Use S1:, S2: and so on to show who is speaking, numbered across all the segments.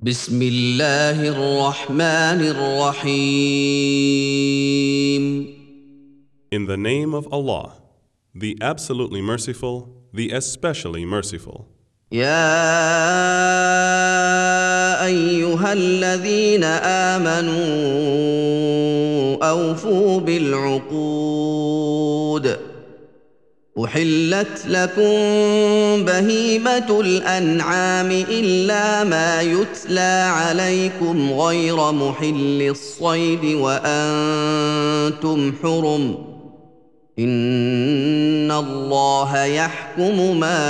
S1: بسم الله الرحمن الرحيم.
S2: In the name of Allah, the absolutely merciful, the especially merciful.
S1: يا أيها الذين آمنوا أوفوا بالعقود أحلت لكم بهيمة الأنعام إلا ما يتلى عليكم غير محل الصيد وأنتم حرم إن الله يحكم ما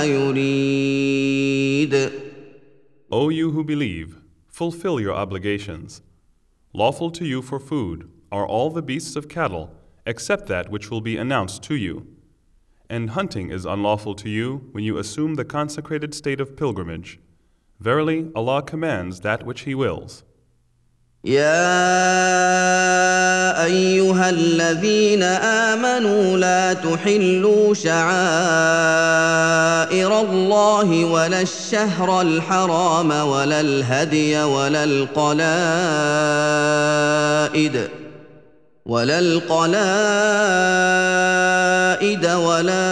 S1: يريد.
S2: O you who believe, fulfill your obligations. Lawful to you for food are all the beasts of cattle, except that which will be announced to you. And hunting is unlawful to you when you assume the consecrated state of pilgrimage. Verily, Allah commands that which He wills.
S1: يا أيها الذين آمنوا لا تحلوا شعائر الله ولا الشهر الحرام ولا الهدي ولا القلائد ولا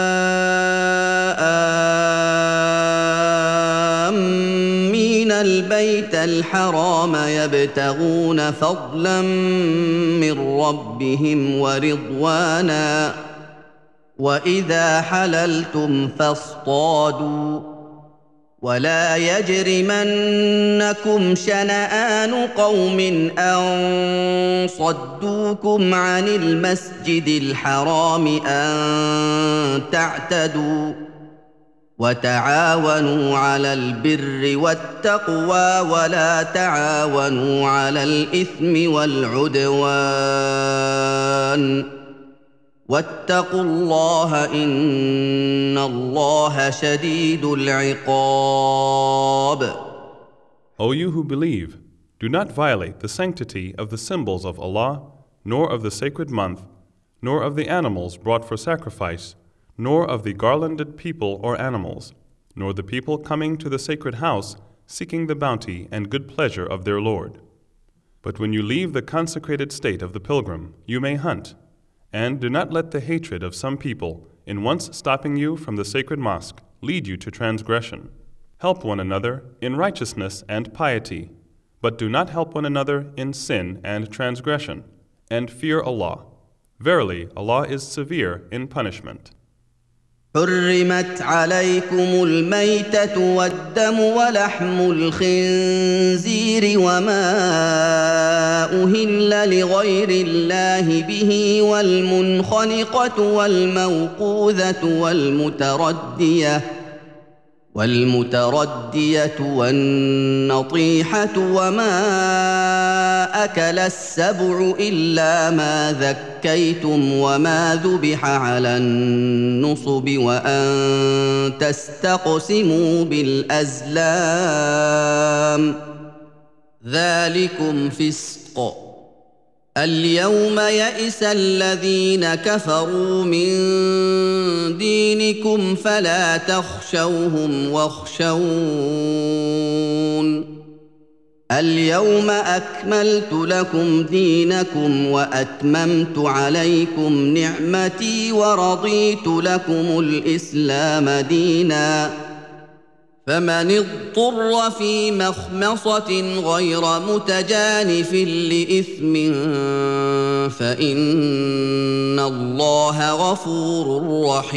S1: آمين البيت الحرام يبتغون فضلا من ربهم ورضوانا وإذا حللتم فاصطادوا ولا يجرمنكم شنآن قوم أن صدوكم عن المسجد الحرام أن تعتدوا وتعاونوا على البر والتقوى ولا تعاونوا على الإثم والعدوان واتقوا الله إن الله شديد العقاب.
S2: O you who believe, do not violate the sanctity of the symbols of Allah, nor of the sacred month, nor of the animals brought for sacrifice, nor of the garlanded people or animals, nor the people coming to the sacred house seeking the bounty and good pleasure of their Lord. But when you leave the consecrated state of the pilgrim, you may hunt, and do not let the hatred of some people, in once stopping you from the sacred mosque, lead you to transgression. Help one another in righteousness and piety, but do not help one another in sin and transgression, and fear Allah. Verily, Allah is severe in punishment.
S1: حرمت عليكم الميتة والدم ولحم الخنزير وما أهل لغير الله به والمنخنقة والموقوذة والمتردية والنطيحة وما أكل السبع إلا ما ذكيتم وما ذبح على النصب وأن تستقسموا بالأزلام ذلكم فسق. اليوم يئس الذين كفروا من دينكم فلا تخشوهم واخشون اليوم أكملت لكم دينكم وأتممت عليكم نعمتي ورضيت لكم الإسلام دينا فمن اضطر في مخمصة غير متجانف لإثم فإن الله غفور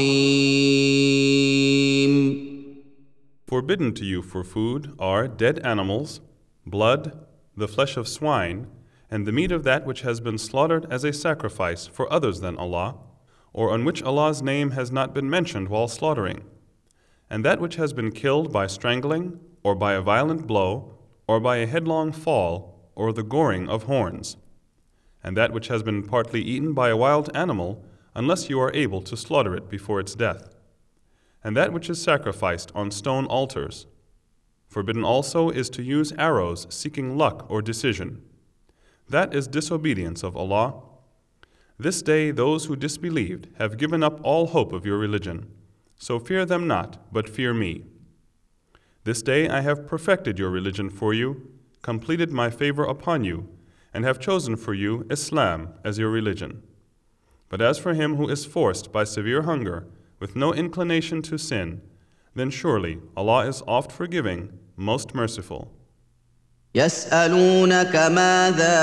S1: رحيم.
S2: Forbidden to you for food are dead animals, blood, the flesh of swine, and the meat of that which has been slaughtered as a sacrifice for others than Allah, or on which Allah's name has not been mentioned while slaughtering, and that which has been killed by strangling, or by a violent blow, or by a headlong fall, or the goring of horns, and that which has been partly eaten by a wild animal, unless you are able to slaughter it before its death, and that which is sacrificed on stone altars. Forbidden also is to use arrows seeking luck or decision. That is disobedience of Allah. This day those who disbelieved have given up all hope of your religion. So fear them not, but fear me. This day I have perfected your religion for you, completed my favor upon you, and have chosen for you Islam as your religion. But as for him who is forced by severe hunger, with no inclination to sin, then surely Allah is oft forgiving, most merciful.
S1: يسألونك ماذا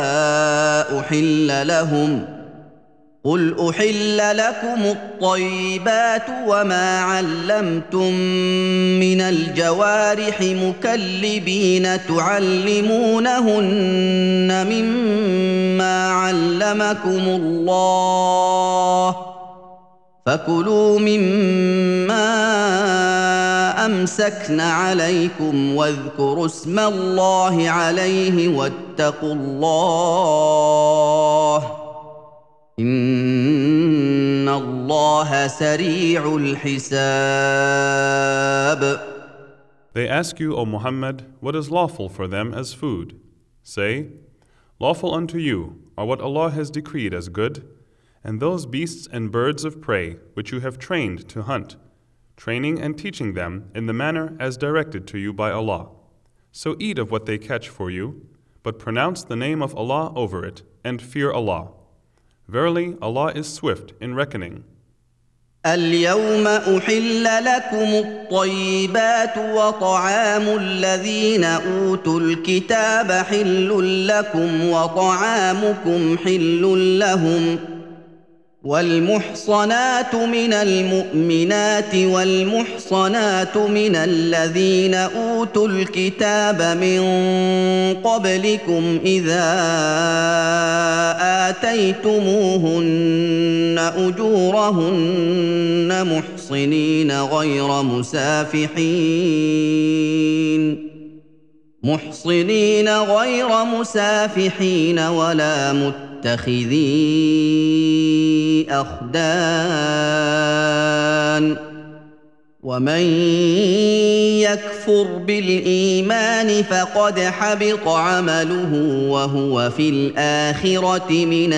S1: أحل لهم قل أحل لكم الطيبات وما علمتم من الجوارح مكلبين تعلمونهن مما علمكم الله فكلوا مما أمسكن عليكم واذكروا اسم الله عليه واتقوا الله إن الله سريع الحساب.
S2: They ask you, O Muhammad, what is lawful for them as food. Say, lawful unto you are what Allah has decreed as good, and those beasts and birds of prey which you have trained to hunt, training and teaching them in the manner as directed to you by Allah. So eat of what they catch for you, but pronounce the name of Allah over it, and fear Allah. Verily, Allah is swift in reckoning.
S1: اليوم أحل لكم الطيبات وطعام الذين أوتوا الكتاب حل لكم وطعامكم حل لهم والمحصنات من المؤمنات والمحصنات من الذين أوتوا الكتاب من قبلكم إذا آتيتموهن أجورهن محصنين غير مسافحين ولا متخذي أخدان ومن يكفر بالإيمان فقد حبط عمله وهو في الآخرة من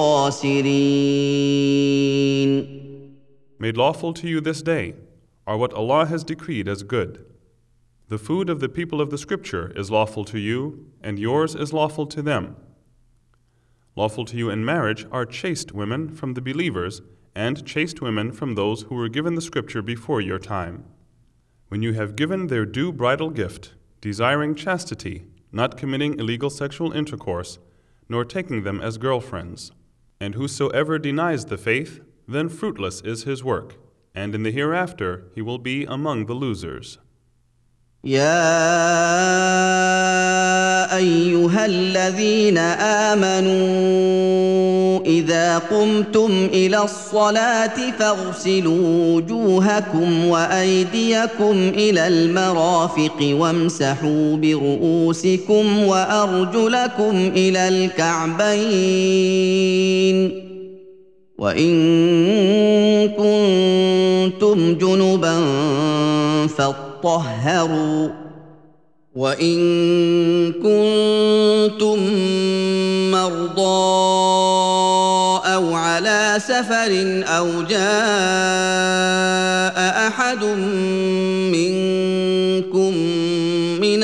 S1: الخاسرين.
S2: Made lawful to you this day are what Allah has decreed as good. The food of the people of the Scripture is lawful to you, and yours is lawful to them. Lawful to you in marriage are chaste women from the believers and chaste women from those who were given the Scripture before your time. When you have given their due bridal gift, desiring chastity, not committing illegal sexual intercourse, nor taking them as girlfriends. And whosoever denies the faith, then fruitless is his work, and in the hereafter he will be among the losers.
S1: يا أيها الذين آمنوا إذا قمتم إلى الصلاة فاغسلوا وجوهكم وأيديكم إلى المرافق وامسحوا برؤوسكم وأرجلكم إلى الكعبين وإن كنتم جنبا فاطهروا وإن كنتم مرضى أو على سفر أو جاء أحد منكم من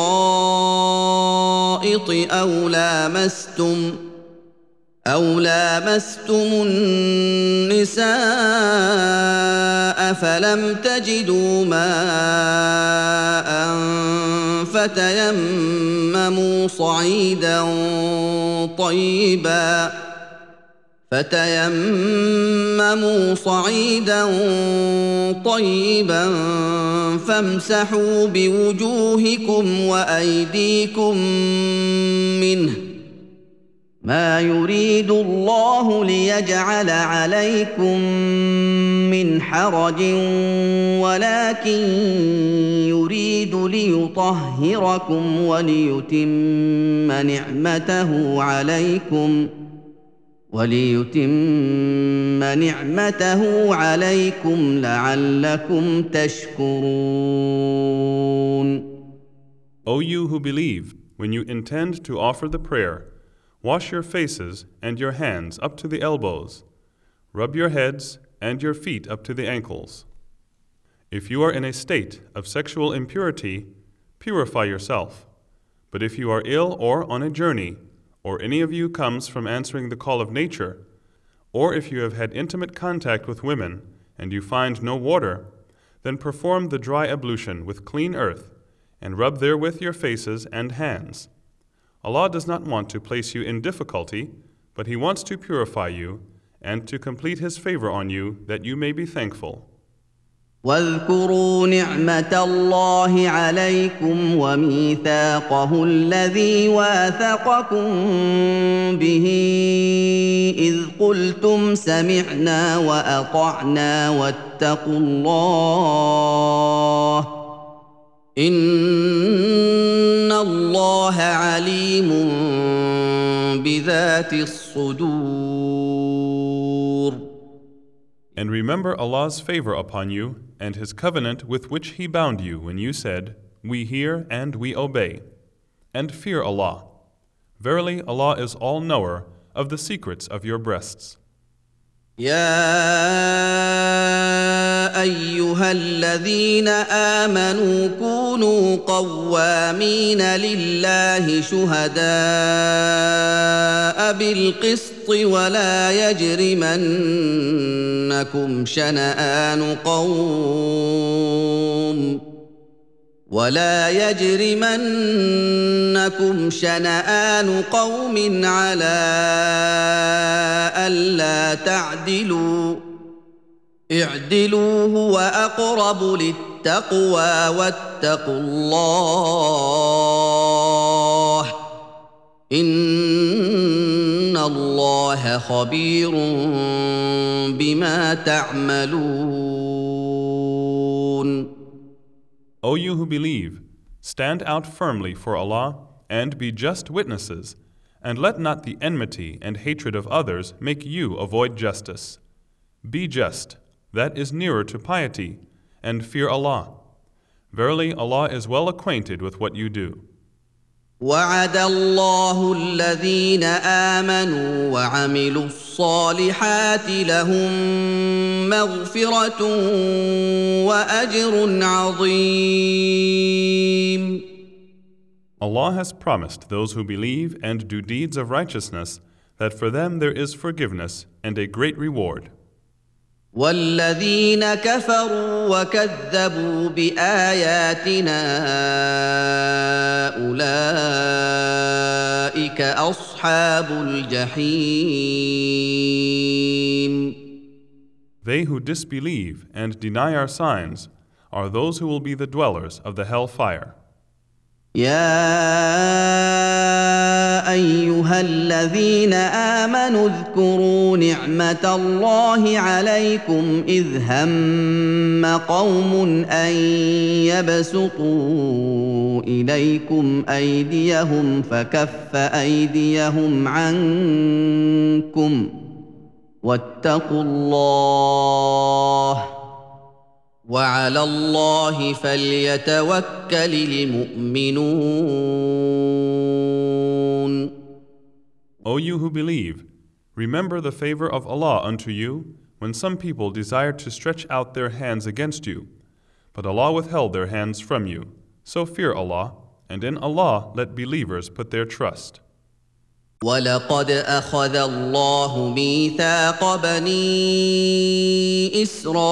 S1: الغائط أو لامستم النساء فلم تجدوا ماء فتيمموا صعيدا طيبا فامسحوا بوجوهكم وأيديكم منه ما يريد الله ليجعل عليكم من حرج ولكن يريد ليطهركم وليتم نعمته عليكم لعلكم تشكرون.
S2: O you who believe, when you intend to offer the prayer, wash your faces and your hands up to the elbows. Rub your heads and your feet up to the ankles. If you are in a state of sexual impurity, purify yourself. But if you are ill or on a journey, or any of you comes from answering the call of nature, or if you have had intimate contact with women and you find no water, then perform the dry ablution with clean earth and rub therewith your faces and hands. Allah does not want to place you in difficulty, but He wants to purify you and to complete His favor on you that you may be thankful.
S1: واذكروا نعمة الله عليكم وميثاقه الذي واثقكم به إذ قلتم سمعنا وأطعنا واتقوا الله إن الله عليم بذات الصدور.
S2: And remember Allah's favor upon you and His covenant with which He bound you when you said, "We hear and we obey." And fear Allah. Verily, Allah is all-knower of the secrets of your breasts.
S1: يا أيها الذين آمنوا كونوا قوامين لله شهداء بالقسط ولا يجرمنكم شنآن قوم على ألا تعدلوا اعدلوا هو أقرب للتقوى واتقوا الله إن الله خبير بما تعملون.
S2: O you who believe, stand out firmly for Allah and be just witnesses, and let not the enmity and hatred of others make you avoid justice. Be just, that is nearer to piety, and fear Allah. Verily, Allah is well acquainted with what you do.
S1: وعد الله الذين آمنوا وعملوا الصالحات لهم مغفرة وأجر عظيم.
S2: Allah has promised those who believe and do deeds of righteousness that for them there is forgiveness and a great reward.
S1: والذين كفروا وكذبوا بآياتنا أولئك أصحاب الجحيم.
S2: They who disbelieve and deny our signs are those who will be the dwellers of the hell fire.
S1: يا أيها الذين آمنوا اذكروا نعمة الله عليكم إذ هم قوم أن يبسطوا إليكم أيديهم فكف أيديهم عنكم واتقوا الله وعلى الله فليتوكل المؤمنون.
S2: O you who believe, remember the favor of Allah unto you when some people desired to stretch out their hands against you, but Allah withheld their hands from you. So fear Allah, and in Allah let believers put their trust.
S1: ولقد أخذ الله ميثاق بني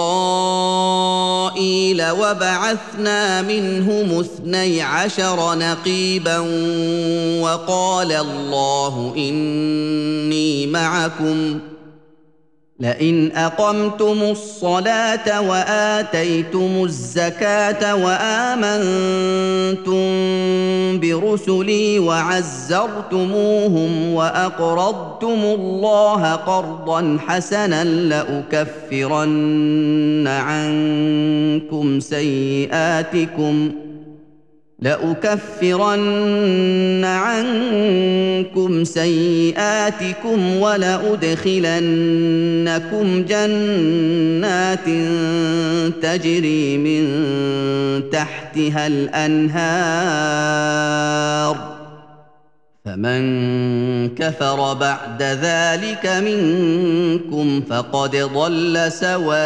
S1: إسرائيل وبعثنا منهم 12 نقيبا وقال الله إني معكم لئن أقمتم الصلاة وآتيتم الزكاة وآمنتم برسلي وعزرتموهم وأقرضتم الله قرضا حسنا لأكفرن عنكم سيئاتكم ولأدخلنكم جنات تجري من تحتها الأنهار فمن كفر بعد ذلك منكم فقد ضل سواء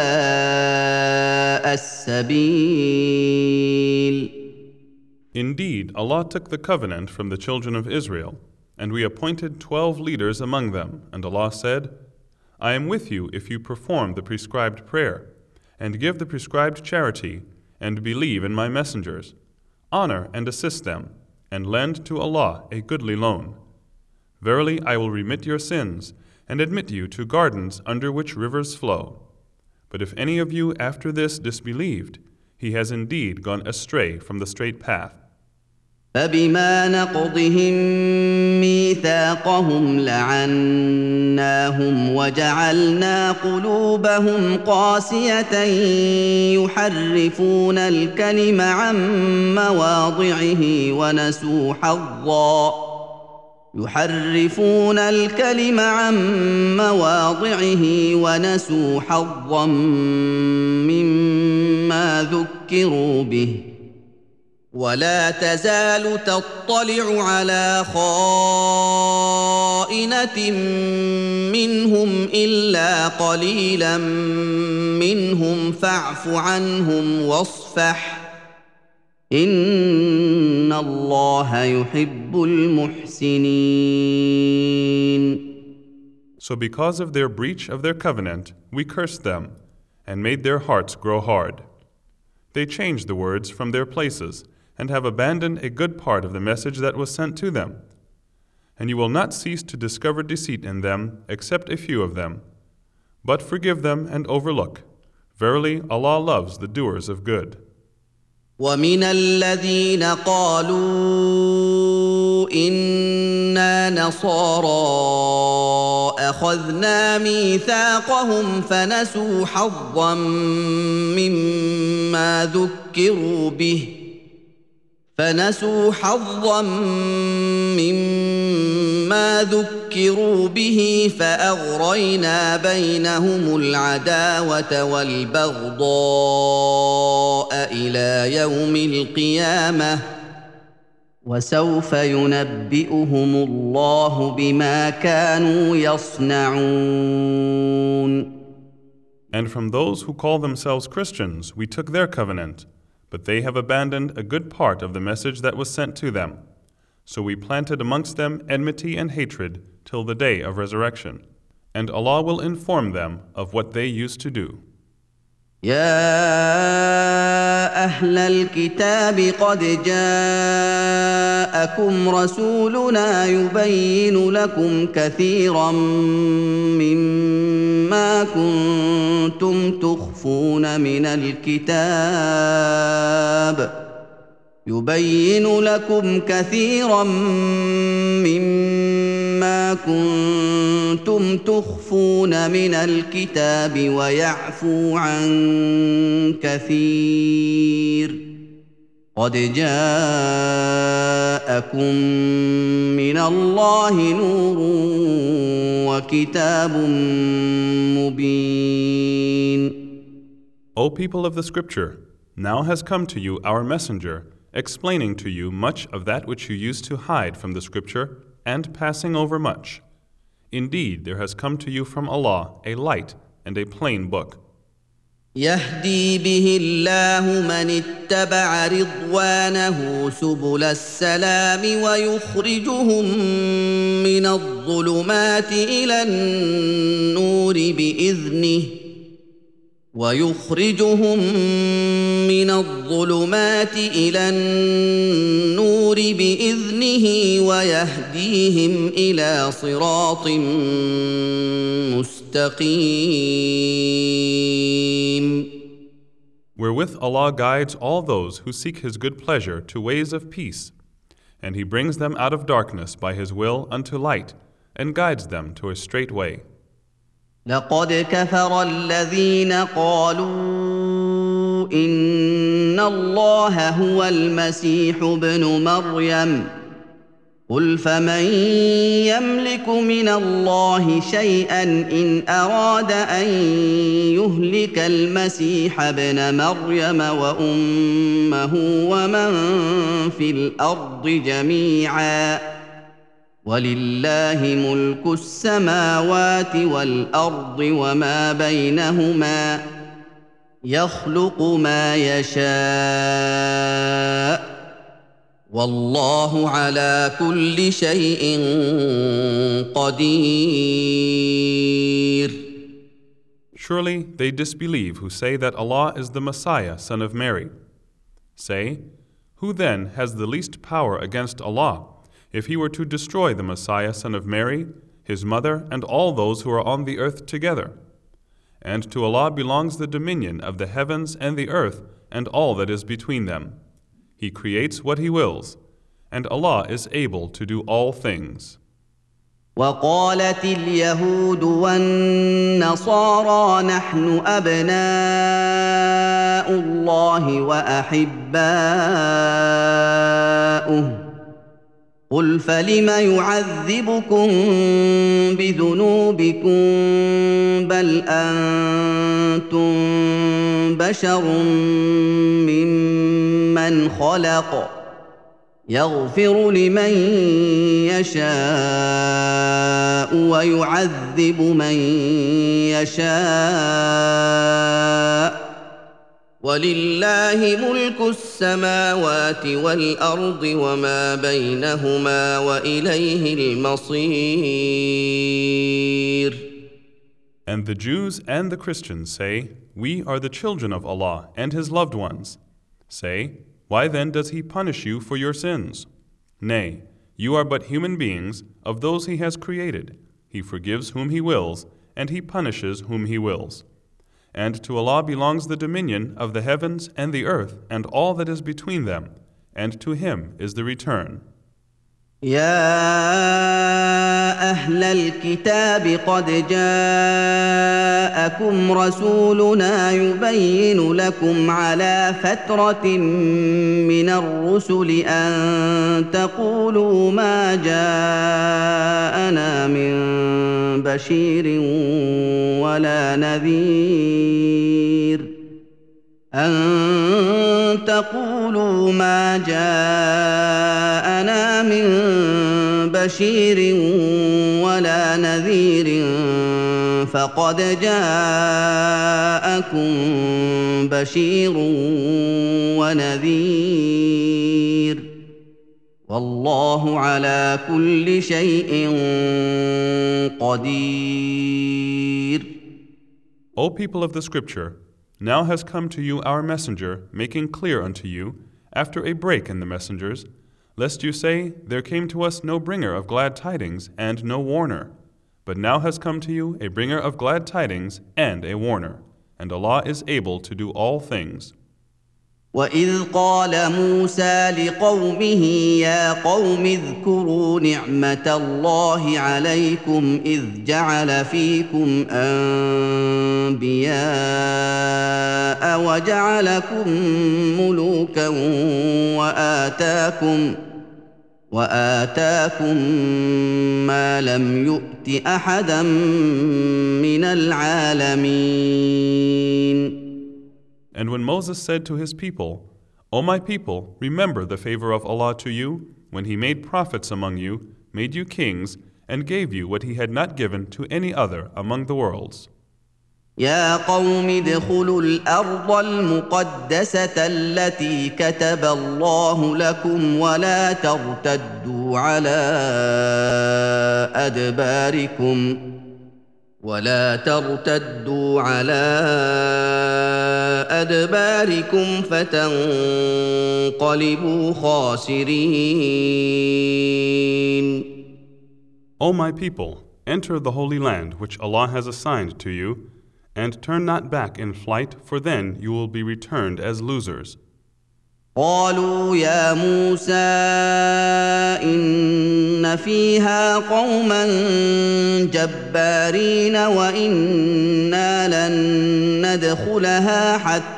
S1: السبيل.
S2: Indeed, Allah took the covenant from the children of Israel, and we appointed 12 leaders among them, and Allah said, I am with you if you perform the prescribed prayer, and give the prescribed charity, and believe in my messengers. Honor and assist them, and lend to Allah a goodly loan. Verily, I will remit your sins, and admit you to gardens under which rivers flow. But if any of you after this disbelieved, he has indeed gone astray from the straight path.
S1: فبما نقضهم ميثاقهم لعناهم وجعلنا قلوبهم قاسية يحرفون الكلم عن مواضعه ونسوا حظا مما ذكروا به ولا تزال تطلع على خائنة منهم إلا قليلا منهم فاعف عنهم واصفح إن الله يحب المحسنين.
S2: So because of their breach of their covenant, we cursed them and made their hearts grow hard. They changed the words from their places and have abandoned a good part of the message that was sent to them. And you will not cease to discover deceit in them except a few of them. But forgive them and overlook. Verily, Allah loves the doers of good.
S1: ومن الذين قالوا إنا نصارى أخذنا ميثاقهم فنسوا حظا مما ذكروا به فأغرينا بينهم العداوة والبغضاء إلى يوم القيامة وسوف ينبئهم الله بما كانوا يصنعون.
S2: And from those who call themselves Christians, we took their covenant, but they have abandoned a good part of the message that was sent to them. So we planted amongst them enmity and hatred till the day of resurrection. And Allah will inform them of what they used to do.
S1: يا أهل الكتاب قد جاءكم رسولنا يبين لكم كثيرا مما كنتم تخفون من الكتاب ويعفو عن كثير قد جاءكم من الله نور وكتاب مبين.
S2: O people of the Scripture, now has come to you our messenger, explaining to you much of that which you used to hide from the Scripture, and passing over much. Indeed, there has come to you from Allah a light and a plain book.
S1: يهدي به الله من اتبع رضوانه سبل السلام ويخرجهم من الظلمات إلى النور بإذنه ويهديهم إلى صراط مستقيم.
S2: Wherewith Allah guides all those who seek His good pleasure to ways of peace, and He brings them out of darkness by His will unto light, and guides them to a straight way.
S1: لقد كفر الذين قالوا إن الله هو المسيح ابن مريم قل فمن يملك من الله شيئا إن أراد أن يهلك المسيح ابن مريم وأمه ومن في الأرض جميعا ولله ملك السماوات والارض وما بينهما يخلق ما يشاء والله على كل شيء قدير.
S2: Surely they disbelieve who say that Allah is the Messiah, son of Mary. Say, who then has the least power against Allah, if he were to destroy the Messiah, son of Mary, his mother, and all those who are on the earth together? And to Allah belongs the dominion of the heavens and the earth and all that is between them. He creates what He wills, and Allah is able to do all things.
S1: وقالت اليهود والنصارى نحن أبناء الله وأحباؤه قل فلم يعذبكم بذنوبكم بل أنتم بشر ممن خلق يغفر لمن يشاء ويعذب من يشاء ولله ملك السماوات والارض وما بينهما واليه المصير.
S2: And the Jews and the Christians say, we are the children of Allah and His loved ones. Say, why then does He punish you for your sins? Nay, you are but human beings of those He has created. He forgives whom He wills, and He punishes whom He wills. And to Allah belongs the dominion of the heavens and the earth and all that is between them, and to Him is the return.
S1: يا أهل الكتاب قد جاءكم رسولنا يبين لكم على فترة من الرسل أن تقولوا ما جاءنا من بشير ولا نذير أن تقولوا ما جاءنا من بشير ولا نذير فقد جاءكم بشير ونذير والله على كل شيء قدير.
S2: O people of the Scripture, now has come to you our messenger, making clear unto you, after a break in the messengers, lest you say, there came to us no bringer of glad tidings and no warner. But now has come to you a bringer of glad tidings and a warner, and Allah is able to do all things.
S1: وإذ قال موسى لقومه يا قوم اذكروا نعمة الله عليكم إذ جعل فيكم أنبياء وجعلكم ملوكا وآتاكم ما لم يؤت أحدا من العالمين.
S2: And when Moses said to his people, O my people, remember the favor of Allah to you, when He made prophets among you, made you kings, and gave you what He had not given to any other among the worlds.
S1: يا قوم ادخلوا الأرض المقدسة التي كتب الله لكم ولا ترتدوا على أدباركم فتنقلبوا خاسرين.
S2: O my people, enter the holy land which Allah has assigned to you, and turn not back in flight, for then you will be returned as losers.
S1: قالوا يا موسى إن فيها قوما جبارين وإنا لن ندخلها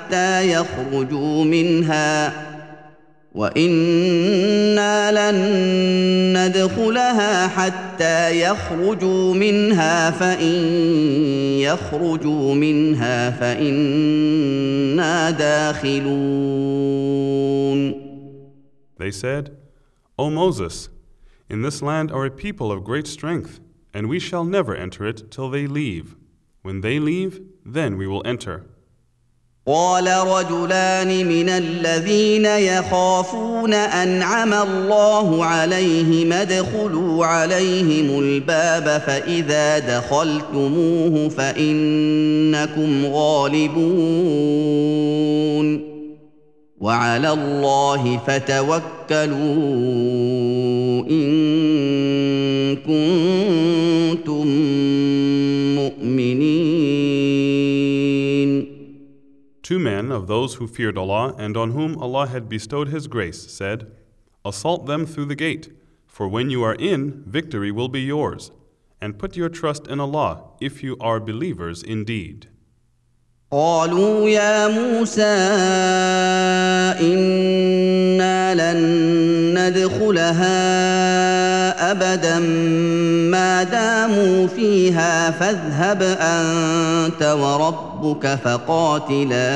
S1: حتى يخرجوا منها فإن يخرجوا منها فإنا داخلون.
S2: They said, O Moses, In this land are a people of great strength, and we shall never enter it till they leave. When they leave, then we will enter.
S1: قال رجلان من الذين يخافون أنعم الله عليهم ادخلوا عليهم الباب فإذا دخلتموه فإنكم غالبون وعلى الله فتوكلوا إن كنتم مؤمنين.
S2: Two men of those who feared Allah and on whom Allah had bestowed His grace said, "Assault them through the gate, for when you are in, victory will be yours. And put your trust in Allah if you are believers indeed."
S1: قالوا يا موسى إنا لن ندخلها أبدا ما داموا فيها فاذهب أنت وربك فقاتلا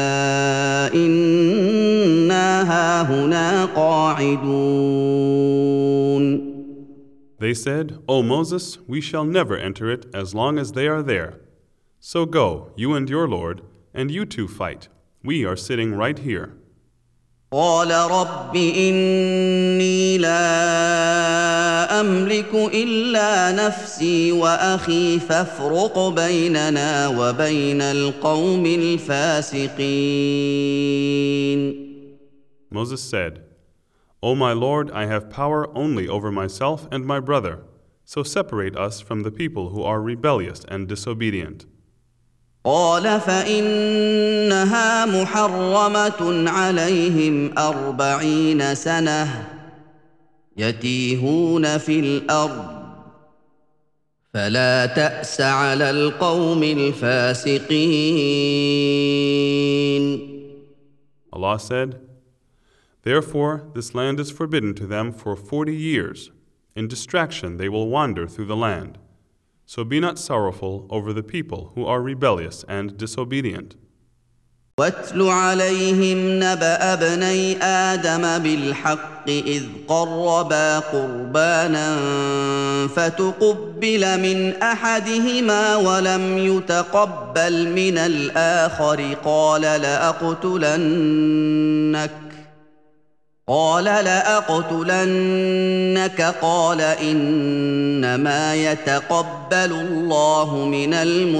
S1: إنا هاهنا قاعدون.
S2: They said, "O Moses, we shall never enter it as long as they are there. So go, you and your Lord, and you two fight. We are sitting right here."
S1: قال رب إني لا أملك إلا نفسي وأخي فافرق بيننا وبين القوم الفاسقين.
S2: Moses said, "O my Lord, I have power only over myself and my brother, so separate us from the people who are rebellious and disobedient."
S1: قال فإنها محرمة عليهم 40 سنة يتيهون في الأرض فلا تأس على القوم الفاسقين.
S2: Allah said, "Therefore this land is forbidden to them for 40 years. In distraction they will wander through the land. So be not sorrowful over the people who are rebellious and disobedient."
S1: واتل عليهم نبأ ابني آدم بالحق إذ قربا قربانا فتقبل من أحدهما ولم يتقبل من الآخر قال لأقتلنك قال إنما يتقبل الله من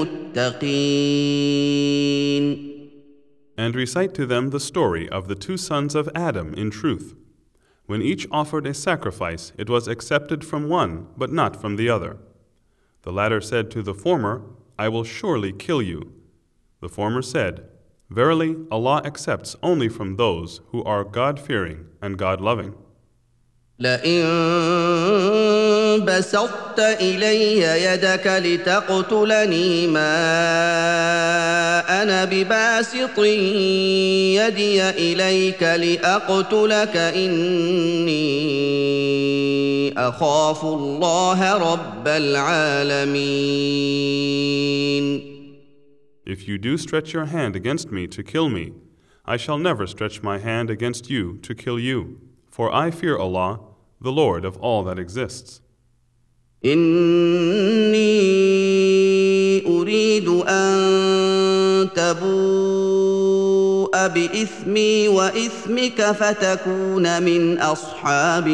S1: المتقين.
S2: And recite to them the story of the two sons of Adam in truth. When each offered a sacrifice, it was accepted from one, but not from the other. The latter said to the former, "I will surely kill you." The former said, "Verily, Allah accepts only from those who are God-fearing and God-loving."
S1: لئن بسطت إلي يدك لتقتلني ما أنا بباسط يدي إليك لأقتلك إني أخاف الله رب العالمين.
S2: If you do stretch your hand against me to kill me, I shall never stretch my hand against you to kill you, for I fear Allah, the Lord of all that exists.
S1: إني أريد أن تبوء بإثمي وإثمك فتكون من أصحاب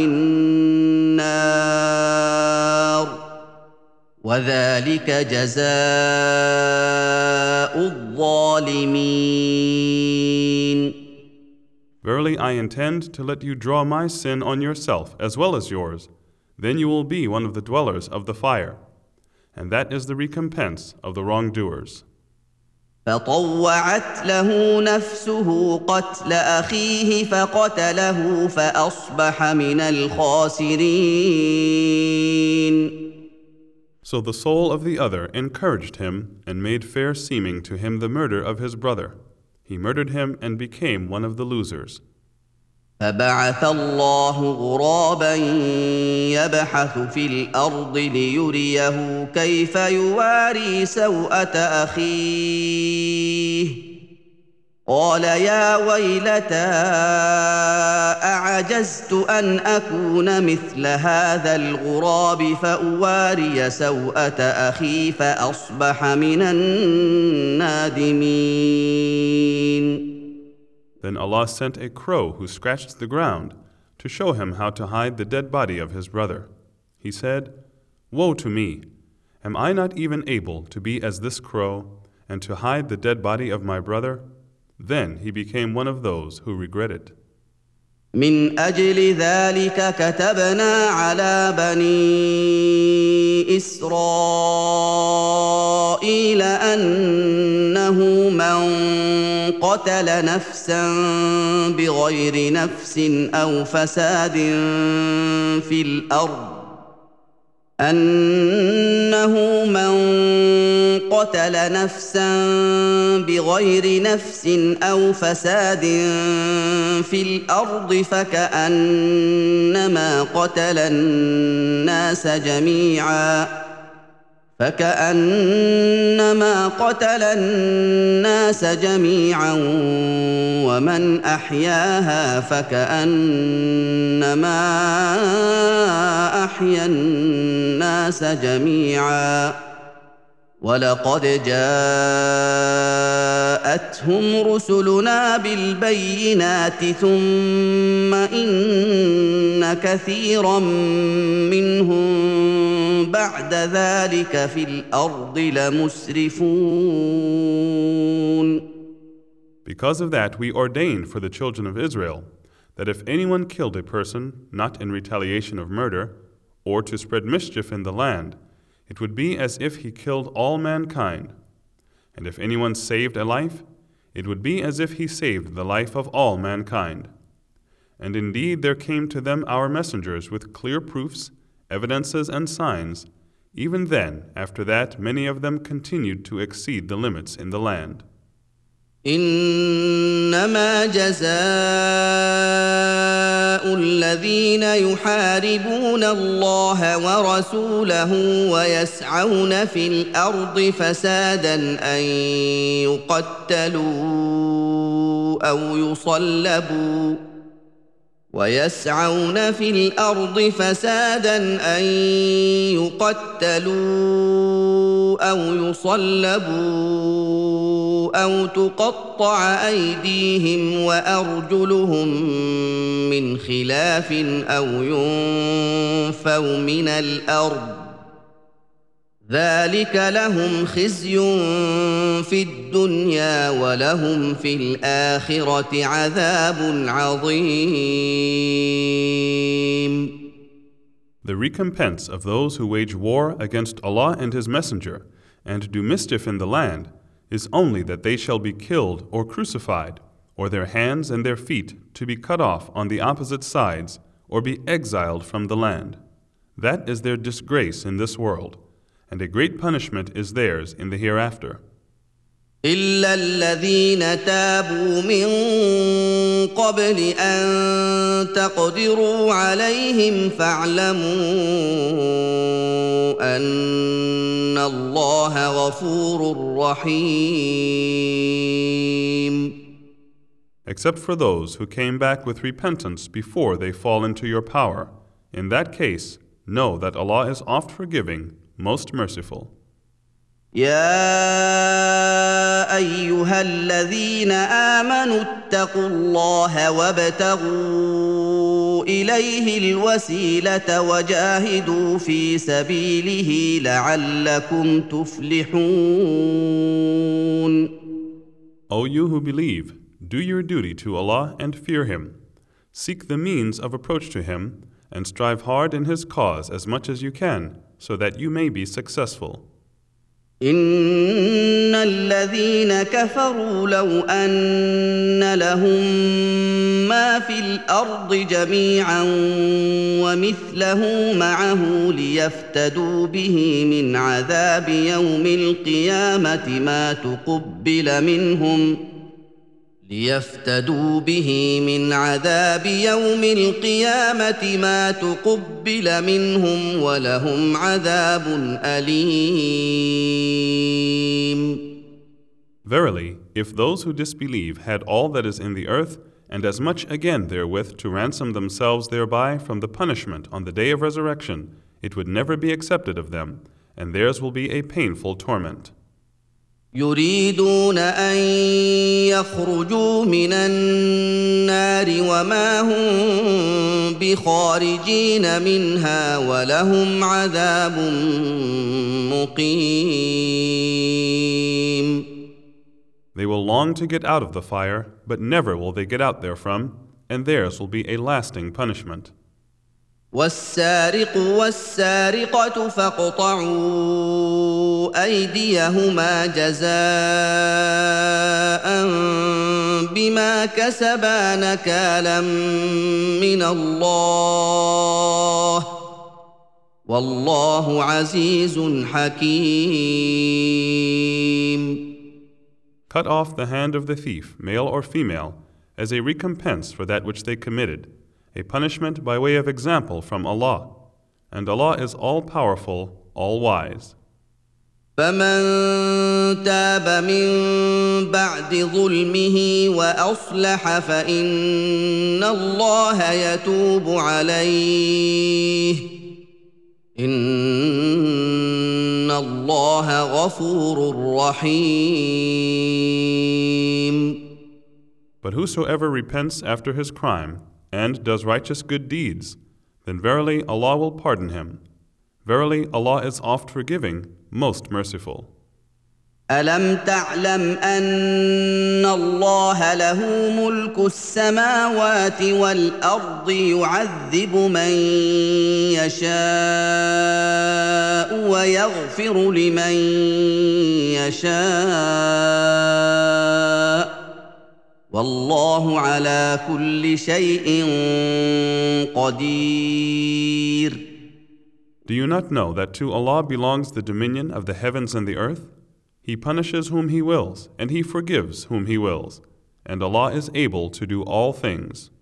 S1: النار وذلك جزاء الظالمين.
S2: Verily, I intend to let you draw my sin on yourself as well as yours. Then you will be one of the dwellers of the fire. And that is the recompense of the wrongdoers.
S1: فطوعت له نفسه قتل أخيه فقتله فأصبح من الخاسرين.
S2: So the soul of the other encouraged him and made fair seeming to him the murder of his brother. He murdered him and became one of the losers.
S1: فبعث الله غرابا يبحث في الأرض ليريه كيف يواري سوءة أخيه قال يا ويلتى أعجزت أن أكون مثل هذا الغراب فأواري سوءة أخي فأصبح من النادمين.
S2: Then Allah sent a crow who scratched the ground to show him how to hide the dead body of his brother. He said, "Woe to me! Am I not even able to be as this crow and to hide the dead body of my brother?" Then he became one of those who regretted.
S1: من أجل ذلك كتبنا على بني إسرائيل أنه من قتل نفسا بغير نفس أو فساد في الأرض أنه من قتل نفسا بغير نفس أو فساد في الأرض فكأنما قتل الناس جميعا ومن أحياها فكأنما أحيا الناس جميعا ولقد جاءتهم رسلنا بالبينات ثم إن كثيرا منهم بعد ذلك في الأرض لمسرفون.
S2: Because of that, we ordained for the children of Israel that if anyone killed a person not in retaliation of murder or to spread mischief in the land, it would be as if he killed all mankind. And if anyone saved a life, it would be as if he saved the life of all mankind. And indeed there came to them our messengers with clear proofs, evidences and signs. Even then, after that, many of them continued to exceed the limits in the land.
S1: إنما جزاء الذين يحاربون الله ورسوله ويسعون في الأرض فسادا أن يقتلوا أو يصلبوا أو تقطع أيديهم وأرجلهم من خلاف أو ينفوا من الأرض ذلك لهم خزي في الدنيا ولهم في الآخرة عذاب عظيم.
S2: The recompense of those who wage war against Allah and His Messenger and do mischief in the land is only that they shall be killed or crucified, or their hands and their feet to be cut off on the opposite sides, or be exiled from the land. That is their disgrace in this world, and a great punishment is theirs in the hereafter.
S1: إلا الذين تابوا من قبل أن تقدروا عليهم فاعلموا أن الله غفور رحيم.
S2: Except for those who came back with repentance before they fall into your power. In that case, know that Allah is oft forgiving, most merciful.
S1: يا أيها الذين آمنوا اتقوا الله وابتغوا إليه الوسيلة وجاهدوا في سبيله لعلكم تفلحون.
S2: O you who believe, do your duty to Allah and fear Him. Seek the means of approach to Him and strive hard in His cause as much as you can so that you may be successful.
S1: إن الذين كفروا لو أن لهم ما في الأرض جميعا ومثله معه ليفتدوا به من عذاب يوم القيامة ما تقبل منهم ولهم عذاب أليم.
S2: Verily, if those who disbelieve had all that is in the earth, and as much again therewith to ransom themselves thereby from the punishment on the day of resurrection, it would never be accepted of them, and theirs will be a painful torment.
S1: يريدون أن يخرجوا من النار وما هم بخارجين منها ولهم عذاب مقيم.
S2: They will long to get out of the fire, but never will they get out therefrom, and theirs will be a lasting punishment.
S1: والسارق والسارقة فاقطعوا أيديهما جزاء بما كسبا نكالا من الله والله عزيز حكيم.
S2: Cut off the hand of the thief, male or female, as a recompense for that which they committed, a punishment by way of example from Allah, and Allah is all-powerful, all-wise.
S1: فمن تاب من بعد ظلمه وأصلح فإن الله يتوب عليه إن الله غفور رحيم.
S2: But whosoever repents after his crime and does righteous good deeds, then verily Allah will pardon him. Verily Allah is oft forgiving, most merciful.
S1: ألم تعلم أن الله له ملك السماوات والأرض يعذب من يشاء ويغفر لمن يشاء والله على كل شيء قدير.
S2: Do you not know that to Allah belongs the dominion of the heavens and the earth? He punishes whom He wills, and He forgives whom He wills, and Allah is able to do all things.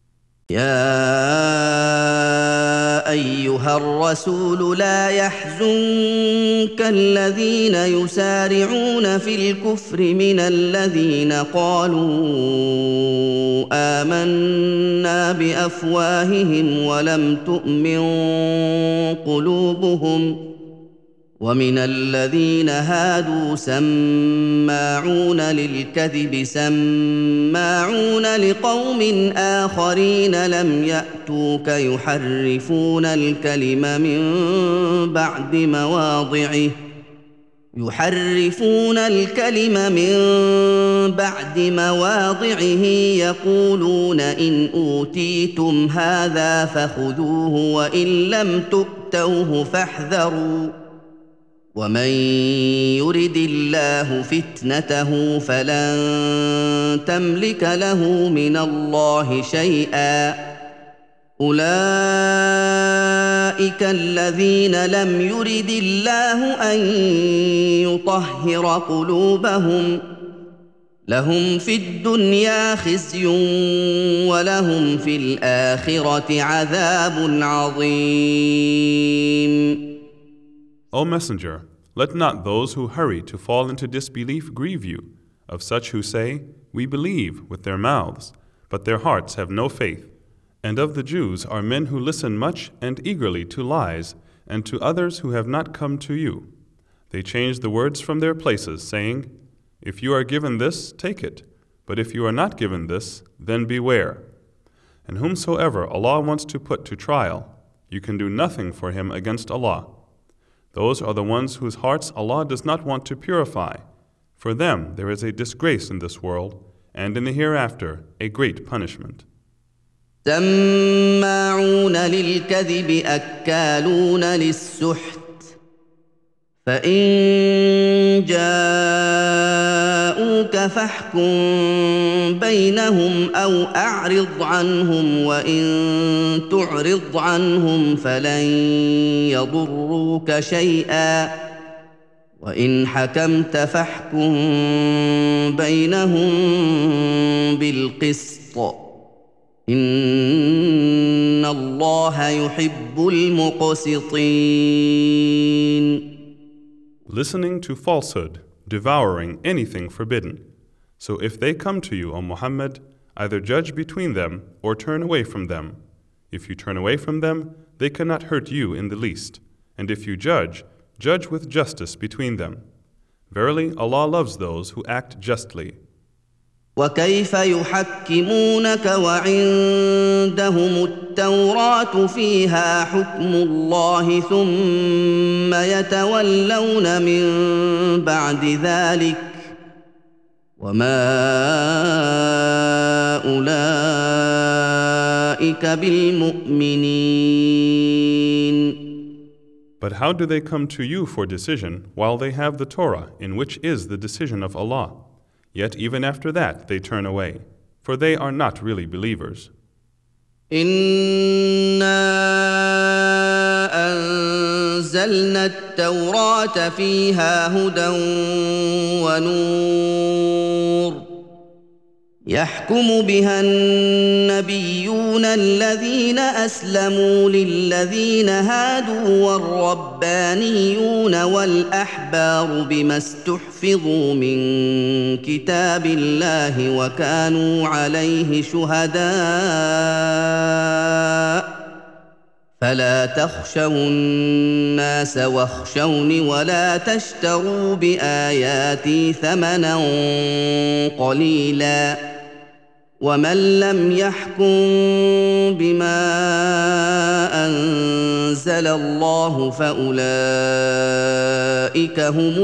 S1: يا أيها الرسول لا يحزنك الذين يسارعون في الكفر من الذين قالوا آمنا بأفواههم ولم تؤمن قلوبهم ومن الذين هادوا سماعون للكذب سماعون لقوم آخرين لم يأتوك يحرفون الكلم من بعد مواضعه يقولون إن أوتيتم هذا فخذوه وإن لم تؤتوه فاحذروا ومن يرد الله فتنته فلن تملك له من الله شيئا أولئك الذين لم يرد الله أن يطهر قلوبهم لهم في الدنيا خزي ولهم في الآخرة عذاب عظيم.
S2: O Messenger, let not those who hurry to fall into disbelief grieve you, of such who say, We believe with their mouths, but their hearts have no faith. And of the Jews are men who listen much and eagerly to lies, and to others who have not come to you. They change the words from their places, saying, If you are given this, take it, but if you are not given this, then beware. And whomsoever Allah wants to put to trial, you can do nothing for him against Allah. Those are the ones whose hearts Allah does not want to purify. For them there is a disgrace in this world, and in the hereafter a great punishment.
S1: سماعون للكذب أكالون للسحت فإن جاءوك فاحكم بينهم أو أعرض عنهم وإن تعرض عنهم فلن يضروك شيئا وإن حكمت فاحكم بينهم بالقسط إن الله يحب المقسطين.
S2: Listening to falsehood, devouring anything forbidden. So if they come to you, O Muhammad, either judge between them or turn away from them. If you turn away from them, they cannot hurt you in the least. And if you judge, judge with justice between them. Verily, Allah loves those who act justly.
S1: وكيف يحكمونك وعندهم التوراة فيها حكم الله ثم يتولون من بعد ذلك وما أولئك بالمؤمنين.
S2: But how do they come to you for decision while they have the Torah, in which is the decision of Allah? Yet even after that they turn away, for they are not really believers.
S1: إنا أنزلنا التوراة فيها هدى ونور يحكم بها النبيون الذين أسلموا للذين هادوا والربانيون والأحبار بما استحفظوا من كتاب الله وكانوا عليه شهداء فلا تخشوا الناس واخشوني ولا تشتروا بآياتي ثمنا قليلا ومن لم يحكم بما أنزل الله فأولئك هم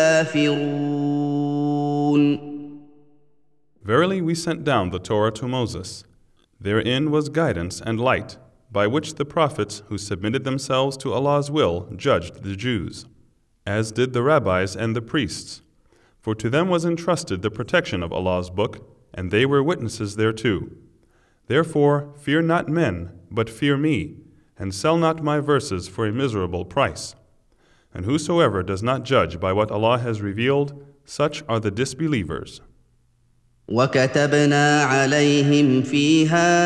S1: الكافرون.
S2: Verily we sent down the Torah to Moses. Therein was guidance and light, by which the prophets who submitted themselves to Allah's will judged the Jews, as did the rabbis and the priests. For to them was entrusted the protection of Allah's book, and they were witnesses thereto. Therefore, fear not men, but fear me, and sell not my verses for a miserable price. And whosoever does not judge by what Allah has revealed, such are the disbelievers.
S1: وكتبنا عليهم فيها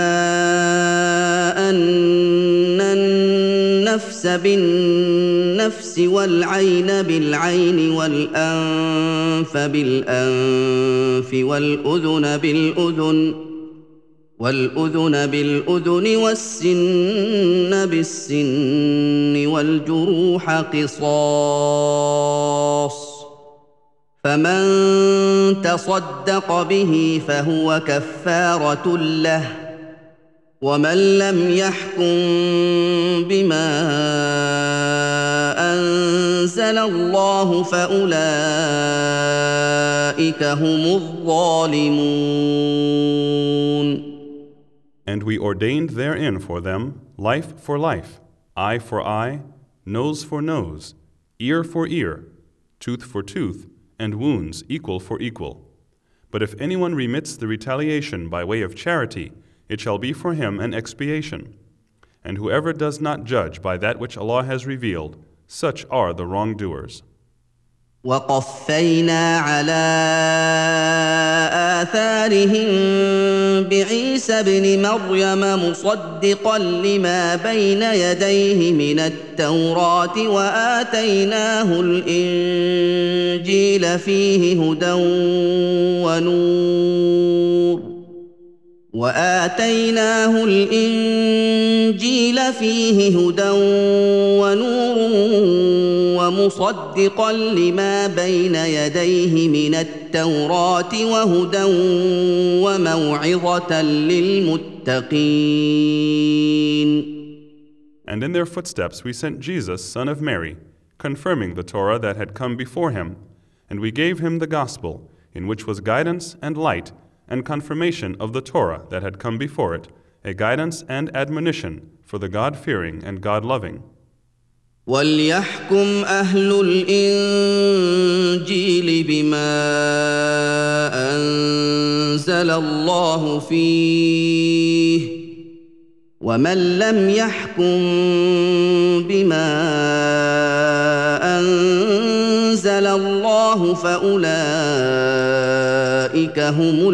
S1: أن النفس بالنفس والعين بالعين والأنف بالأنف والأذن بالأذن والسن بالسن والجروح قصاص فمن تصدق به فهو كفارة له ومن لم يحكم بما أنزل الله فأولئك هم الظالمون.
S2: And we ordained therein for them life for life, eye for eye, nose for nose, ear for ear, tooth for tooth, and wounds equal for equal. But if anyone remits the retaliation by way of charity, it shall be for him an expiation. And whoever does not judge by that which Allah has revealed, such are the wrongdoers.
S1: وقفينا على آثارهم بعيسى ابن مريم مصدقا لما بين يديه من التوراة وآتيناه الإنجيل فيه هدى ونور ومصدقا لما بين يديه من التوراة وهدى وموعظة للمتقين.
S2: And in their footsteps we sent Jesus, son of Mary, confirming the Torah that had come before him, and we gave him the gospel, in which was guidance and light, and confirmation of the Torah that had come before it, a guidance and admonition for the God-fearing and God-loving.
S1: وَلْيَحْكُمْ أَهْلُ الْإِنجِيلِ بِمَا أَنزَلَ اللَّهُ فِيهِ وَمَن لَّمْ يَحْكُم بِمَا أَنزَلَ اللَّهُ فَأُولَئِكَ هُمُ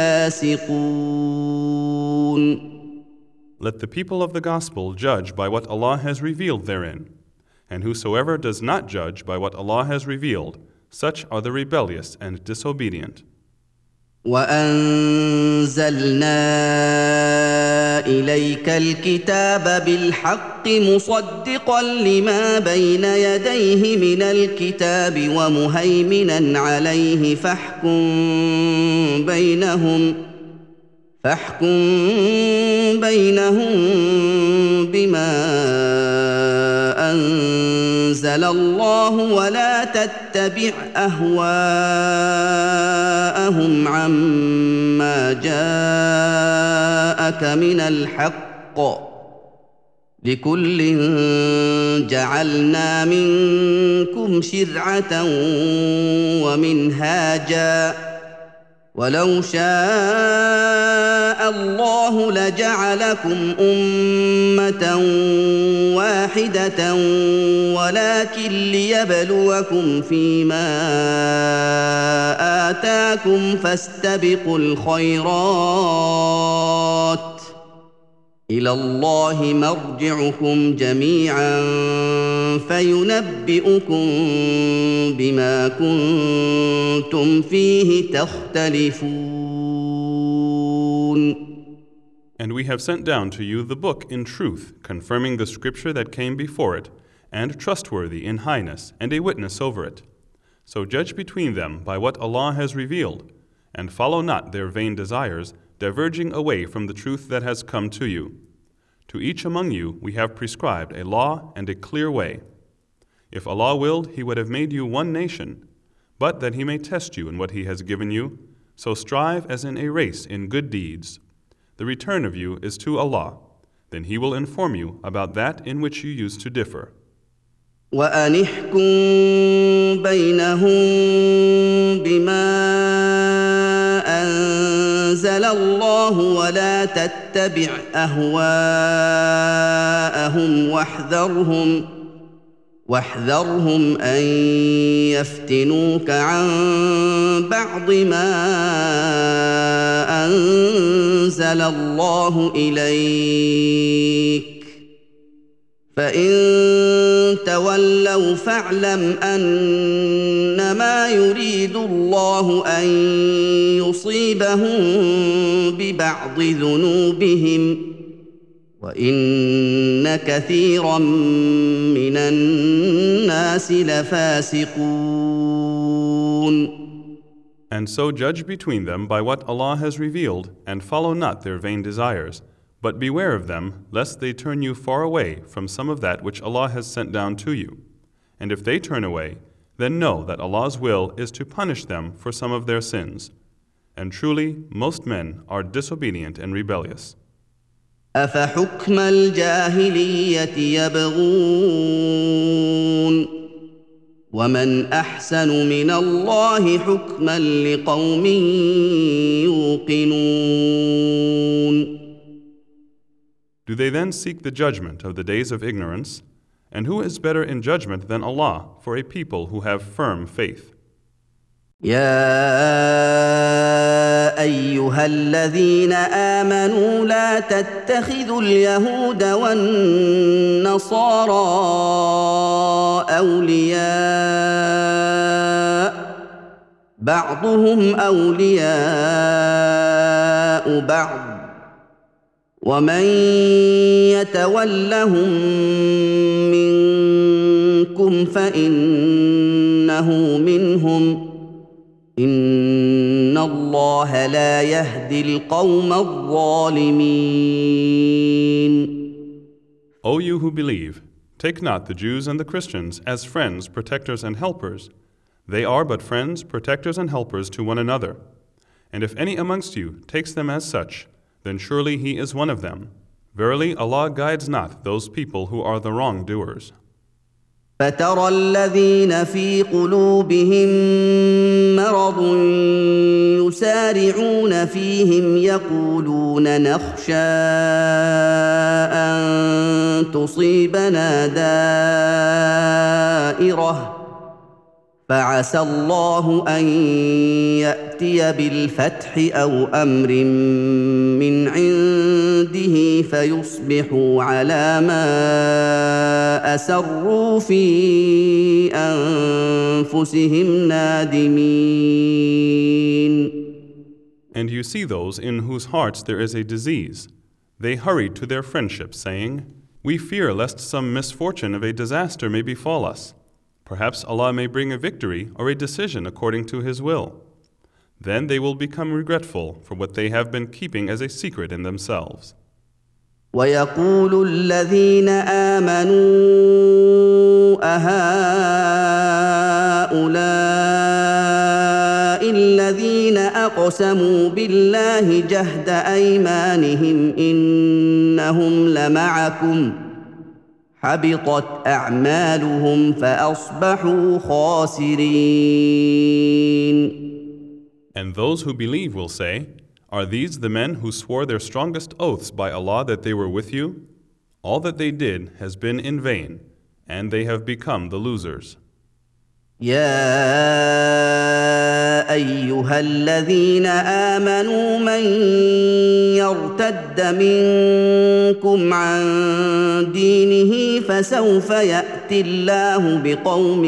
S1: الْفَاسِقُونَ.
S2: Let the people of the gospel judge by what Allah has revealed therein, and whosoever does not judge by what Allah has revealed, Such are the rebellious and disobedient.
S1: وأنزلنا إليك الكتاب بالحق مصدقا لما بين يديه من الكتاب ومهيمنا عليه فاحكم بينهم بما أنزل الله ولا تتبع أهواءهم عما جاءك من الحق لكل جعلنا منكم شرعة ومنهاجا ولو شاء الله لجعلكم أمة واحدة ولكن ليبلوكم فيما آتاكم فاستبقوا الخيرات إلى الله مرجعكم جميعا فينبئكم بما كنتم فيه تختلفون.
S2: And we have sent down to you the book in truth, confirming the scripture that came before it, and trustworthy in highness, and a witness over it. So judge between them by what Allah has revealed, and follow not their vain desires, diverging away from the truth that has come to you. To each among you we have prescribed a law and a clear way. If Allah willed, He would have made you one nation, but that He may test you in what He has given you, so strive as in a race in good deeds. The return of you is to Allah, then He will inform you about that in which you used to differ.
S1: وأن احكم بينهم بما أنزل الله ولا تتبع أهواءهم واحذرهم أن يفتنوك عن بعض ما أنزل الله إليك فإن تولوا فاعلم أنما يريد الله أن يصيبهم ببعض ذنوبهم وإن كثيرا من الناس لفاسقون.
S2: And so judge between them by what Allah has revealed, and follow not their vain desires. But beware of them, lest they turn you far away from some of that which Allah has sent down to you. And if they turn away, then know that Allah's will is to punish them for some of their sins. And truly, most men are disobedient and rebellious.
S1: أفحكم الجاهلية يبغون ومن أحسن من الله حكما لقوم يوقنون.
S2: Do they then seek the judgment of the days of ignorance? And who is better in judgment than Allah for a people who have firm faith?
S1: يا أيها الذين آمنوا لا تتخذوا اليهود والنصارى أولياء بعضهم أولياء بعض ومن يتولهم منكم فإنه منهم إن الله لا يهدي القوم الظالمين.
S2: O you who believe, take not the Jews and the Christians as friends, protectors, and helpers. They are but friends, protectors, and helpers to one another. And if any amongst you takes them as such, then surely he is one of them. Verily, Allah guides not those people who are the wrongdoers.
S1: فترى الذين في قلوبهم مرض يسارعون فيهم يقولون نخشى أن تصيبنا دائرة فعسى الله ان ياتي بالفتح او امر من عنده فيصبحوا على ما اسروا في انفسهم نادمين.
S2: And you see those in whose hearts there is a disease. They hurried to their friendship, saying, "We fear lest some misfortune of a disaster may befall us. Perhaps Allah may bring a victory or a decision according to His will." Then they will become regretful for what they have been keeping as a secret in themselves.
S1: ويقول الذين آمنوا أهؤلاء الذين أقسموا بالله جهد أيمانهم إنهم لمعكم حبطت أعمالهم فأصبحوا خاسرين.
S2: And those who believe will say, "Are these the men who swore their strongest oaths by Allah that they were with you? All that they did has been in vain, and they have become the losers."
S1: يا أيها الذين آمنوا من يرتد منكم عن دينه فسوف يأتي الله بقوم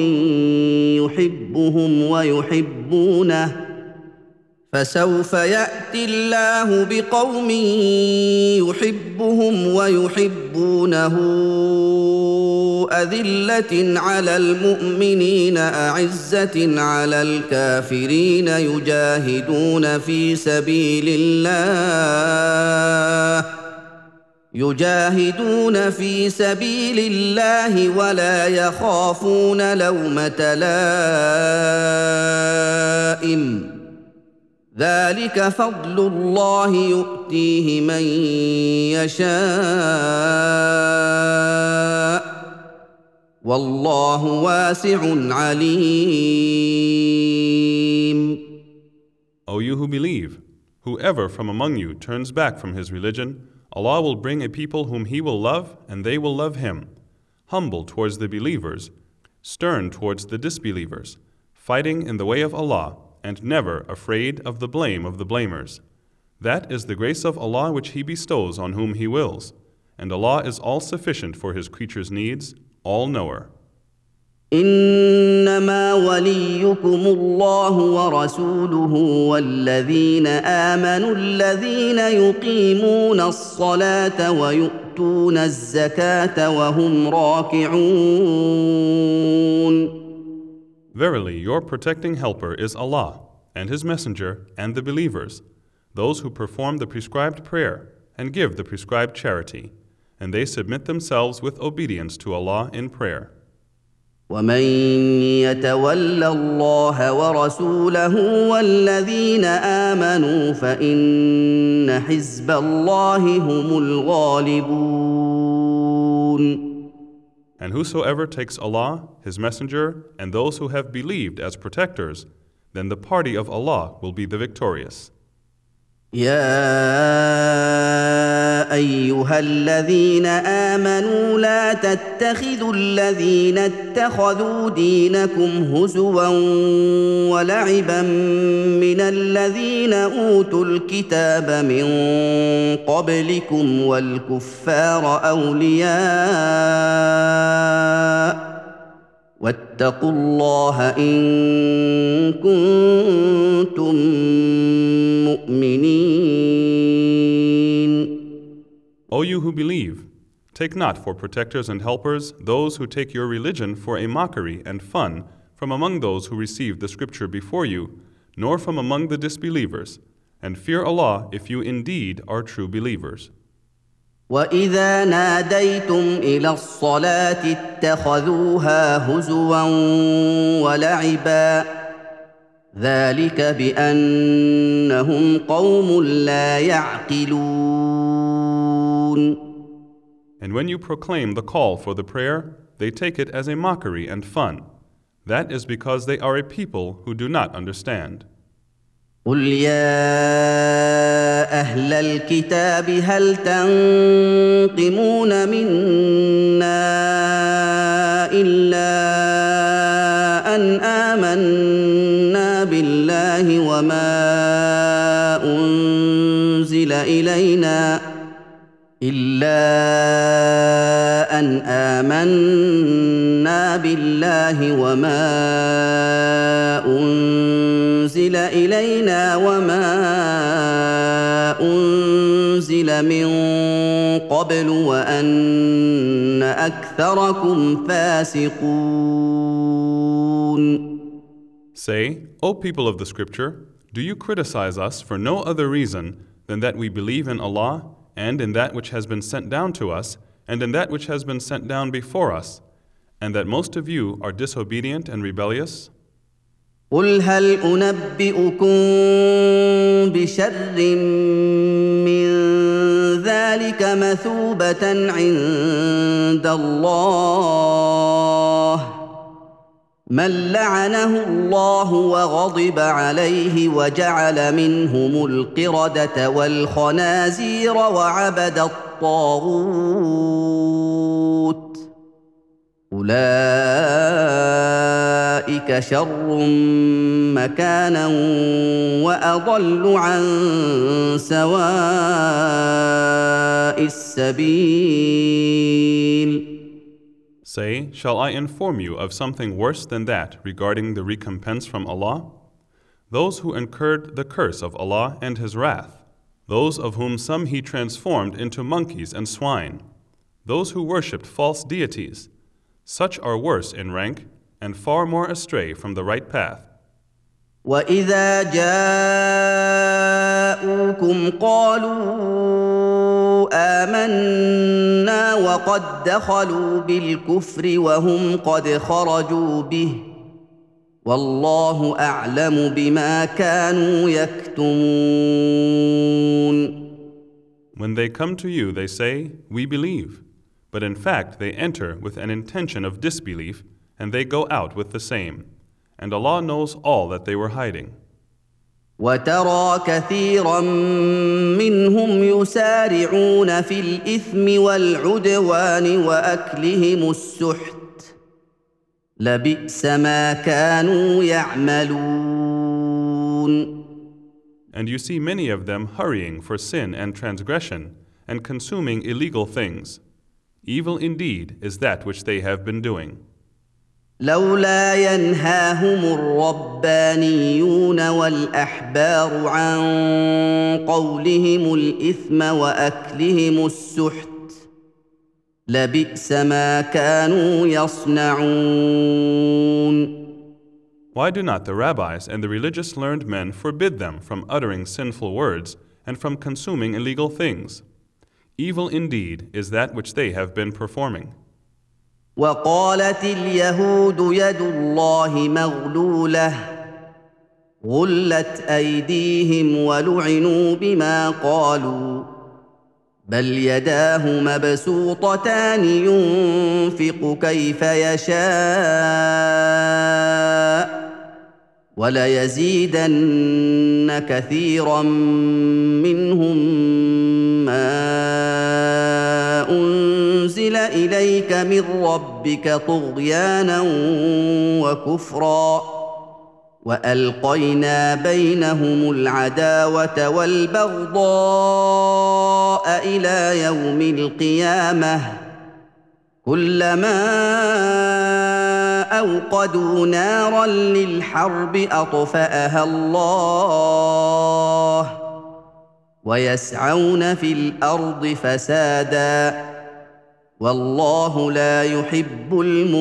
S1: يحبهم ويحبونه أذلة على المؤمنين أعزة على الكافرين يجاهدون في سبيل الله ولا يخافون لومة لائم ذلك فضل الله يؤتيه من يشاء والله واسع عليم.
S2: O you who believe, whoever from among you turns back from his religion, Allah will bring a people whom He will love, and they will love Him, humble towards the believers, stern towards the disbelievers, fighting in the way of Allah, and never afraid of the blame of the blamers. That is the grace of Allah which He bestows on whom He wills, and Allah is all-sufficient for His creatures' needs, all-knower.
S1: إنما وليكم الله ورسوله والذين آمنوا الذين يقيمون الصلاة ويؤتون الزكاة وهم راكعون.
S2: Verily, your protecting helper is Allah, and His Messenger, and the believers, those who perform the prescribed prayer and give the prescribed charity, and they submit themselves with obedience to Allah in prayer.
S1: ومن يتول الله ورسوله والذين آمنوا فإن حزب الله هم الغالبون.
S2: And whosoever takes Allah, His Messenger, and those who have believed as protectors, then the party of Allah will be the victorious.
S1: يا أيها الذين آمنوا لا تتخذوا الذين اتخذوا دينكم هزوا ولعبا من الذين أوتوا الكتاب من قبلكم والكفار أولياء واتقوا الله إن كنتم مؤمنين.
S2: O you who believe, take not for protectors and helpers those who take your religion for a mockery and fun from among those who received the scripture before you, nor from among the disbelievers, and fear Allah if you indeed are true believers.
S1: وَإِذَا نَادَيْتُمْ إِلَى الصَّلَاةِ اتَّخَذُوهَا هُزُوًا وَلَعِبًا ذَلِكَ بِأَنَّهُمْ قَوْمٌ لَا يَعْقِلُونَ.
S2: And when you proclaim the call for the prayer, they take it as a mockery and fun. That is because they are a people who do not understand.
S1: قُلْ يَا أَهْلَ الْكِتَابِ هَلْ تَنقِمُونَ مِنَّا إِلَّا آمنا بالله وما أنزل إلينا وما أنزل من قبل وأن أكثركم فاسقون.
S2: Say, O people of the Scripture, do you criticize us for no other reason than that we believe in Allah and in that which has been sent down to us and in that which has been sent down before us, and that most of you are disobedient and rebellious?
S1: قل هل أنبئكم بشر من ذلك مثوبة عند الله من لعنه الله وغضب عليه وجعل منهم القردة والخنازير وعبد الطاغوت أولئك شر مكانا وأضل عن سواء السبيل.
S2: Say, shall I inform you of something worse than that regarding the recompense from Allah? Those who incurred the curse of Allah and His wrath, those of whom some He transformed into monkeys and swine, those who worshipped false deities, such are worse in rank and far more astray from the right path.
S1: وَإِذَا جَاءُوكُمْ قَالُوا آمَنَّا وَقَدْ دَخَلُوا بِالْكُفْرِ وَهُمْ قَدْ خَرَجُوا بِهِ وَاللَّهُ أَعْلَمُ بِمَا كَانُوا يَكْتُمُونَ.
S2: When they come to you, they say, "We believe." But in fact, they enter with an intention of disbelief, and they go out with the same. And Allah knows all that they were hiding.
S1: وَتَرَى كَثِيرًا مِّنْهُمْ يُسَارِعُونَ فِي الْإِثْمِ وَالْعُدْوَانِ وَأَكْلِهِمُ السُّحْتَ لَبِئْسَ مَا كَانُوا يَعْمَلُونَ.
S2: And you see many of them hurrying for sin and transgression, and consuming illegal things. Evil indeed is that which they have been doing.
S1: لولا ينهاهم الربانيون والأحبار عن قولهم الإثم وأكلهم السحت لبئس ما كانوا يصنعون.
S2: Why do not the rabbis and the religious learned men forbid them from uttering sinful words and from consuming illegal things? Evil indeed is that which they have been performing.
S1: وقالت اليهود يد الله مغلولة غلت أيديهم ولعنوا بما قالوا بل يداه مبسوطتان ينفق كيف يشاء وليزيدن كثيرا منهم ما أنزل إليك من ربك طغيانا وكفرا وألقينا بينهم العداوة والبغضاء إلى يوم القيامة كلما أوقدوا نارا للحرب أطفأها الله ويسعون في الأرض فسادا والله لا يحب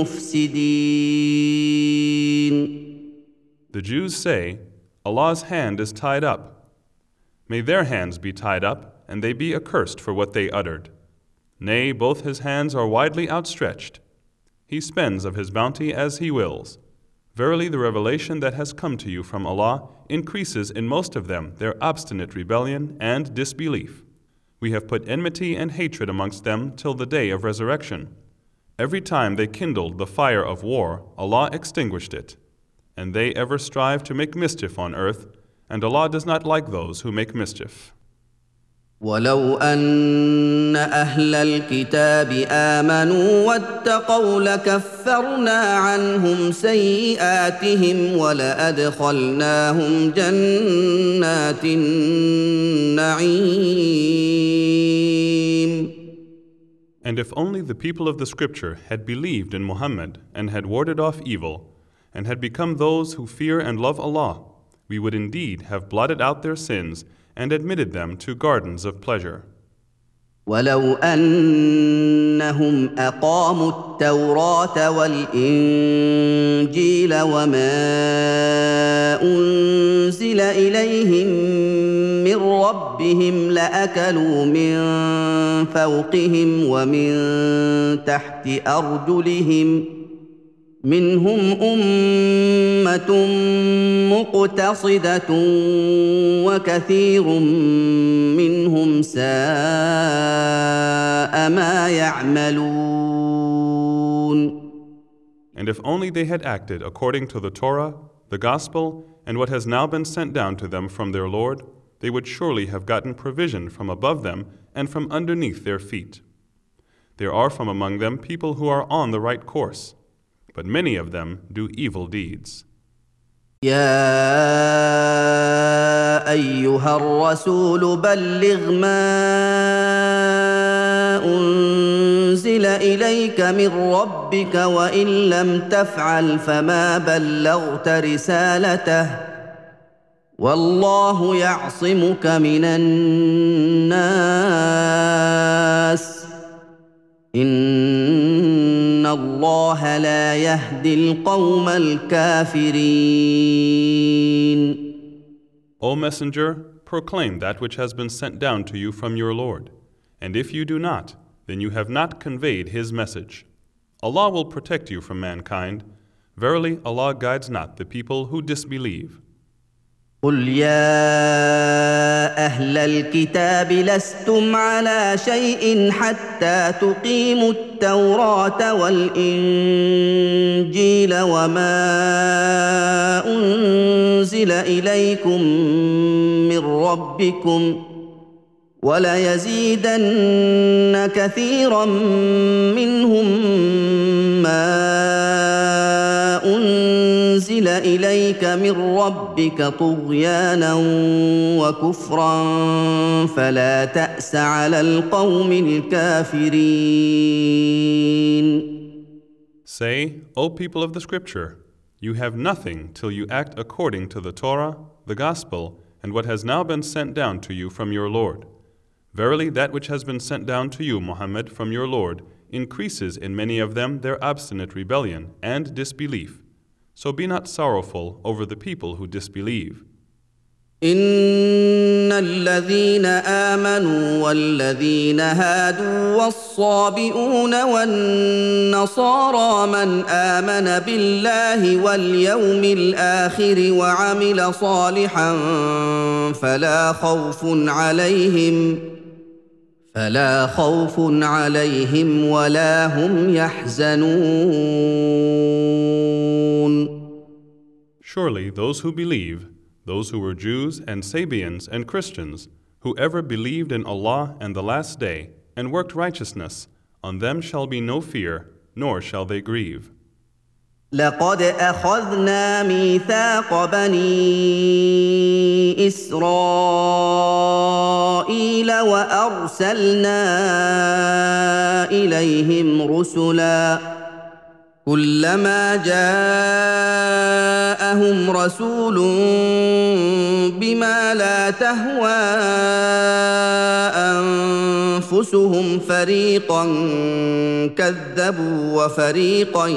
S1: المفسدين.
S2: The Jews say, Allah's hand is tied up. May their hands be tied up, and they be accursed for what they uttered. Nay, both His hands are widely outstretched. He spends of His bounty as He wills. Verily the revelation that has come to you from Allah increases in most of them their obstinate rebellion and disbelief. We have put enmity and hatred amongst them till the day of resurrection. Every time they kindled the fire of war, Allah extinguished it. And they ever strive to make mischief on earth, and Allah does not like those who make mischief.
S1: ولو أن أهل الكتاب آمنوا واتقوا لكفرنا عنهم سيئاتهم ولأدخلناهم جنات النعيم.
S2: And if only the people of the scripture had believed in Muhammad and had warded off evil, and had become those who fear and love Allah, we would indeed have blotted out their sins and admitted them to gardens of pleasure.
S1: ولو أنهم أقاموا التوراة والإنجيل وما أنزل إليهم من ربهم لأكلوا من فوقهم ومن تحت أرجلهم منهم أمة مقتصدة وكثير منهم ساء ما يعملون.
S2: And if only they had acted according to the Torah, the Gospel, and what has now been sent down to them from their Lord, they would surely have gotten provision from above them and from underneath their feet. There are from among them people who are on the right course, but many of them do evil deeds.
S1: يا أيها الرسول بلغ ما أنزل إليك من ربك وإن لم تفعل فما بلغت رسالته والله يعصمك من الناس إن الله لا يهدي القوم الكافرين.
S2: O Messenger, proclaim that which has been sent down to you from your Lord, and if you do not, then you have not conveyed His message. Allah will protect you from mankind. Verily, Allah guides not the people who disbelieve.
S1: قل يا أهل الكتاب لستم على شيء حتى تقيموا التوراة والإنجيل وما أنزل إليكم من ربكم وليزيدن كثيرا منهم ما أنزل إليك من ربك طغيانا وكفرا فلا تأس على القوم الكافرين.
S2: Say, O people of the Scripture, you have nothing till you act according to the Torah, the Gospel, and what has now been sent down to you from your Lord. Verily, that which has been sent down to you, Muhammad, from your Lord, increases in many of them their obstinate rebellion and disbelief. So be not sorrowful over the people who disbelieve.
S1: إن الذين آمنوا والذين هادوا والصابئون والنصارى من آمن بالله واليوم الآخر وعمل صالحا فلا خوف عليهم ولا هم يحزنون.
S2: Surely those who believe, those who were Jews and Sabians and Christians, whoever believed in Allah and the Last Day and worked righteousness, on them shall be no fear, nor shall they grieve.
S1: لقد أخذنا ميثاق بني إسرائيل وأرسلنا إليهم رسلا كلما جاءهم رسول بما لا تهوى أنفسهم فريقا كذبوا وفريقا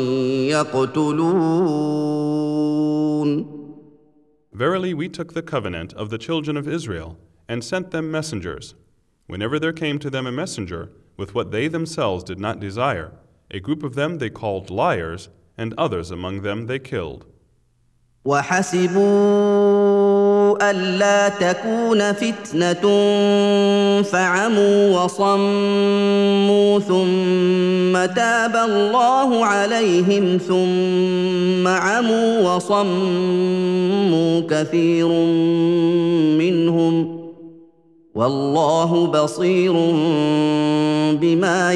S1: يقتلون.
S2: Verily we took the covenant of the children of Israel and sent them messengers. Whenever there came to them a messenger with what they themselves did not desire, a group of them they called liars, and others among them they killed.
S1: وحسبوا ألا تكون فتنة فعموا وصموا ثم تاب الله عليهم ثم عموا وصموا كثير منهم والله بصير بما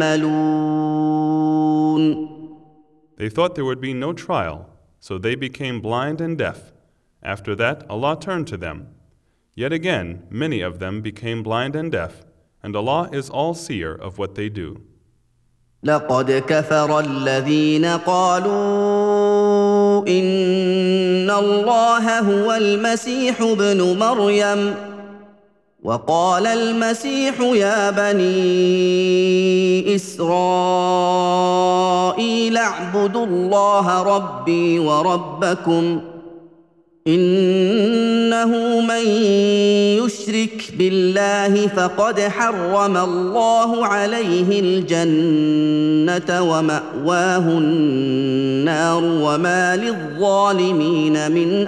S1: يعملون.
S2: They thought there would be no trial, so they became blind and deaf. After that, Allah turned to them. Yet again, many of them became blind and deaf, and Allah is all-seer of what they do.
S1: لقد كفر الذين قالوا إن الله هو المسيح ابن مريم وقال المسيح يا بني إسرائيل اعبدوا الله ربي وربكم إنه من يشرك بالله فقد حرم الله عليه الجنة ومأواه النار وما للظالمين من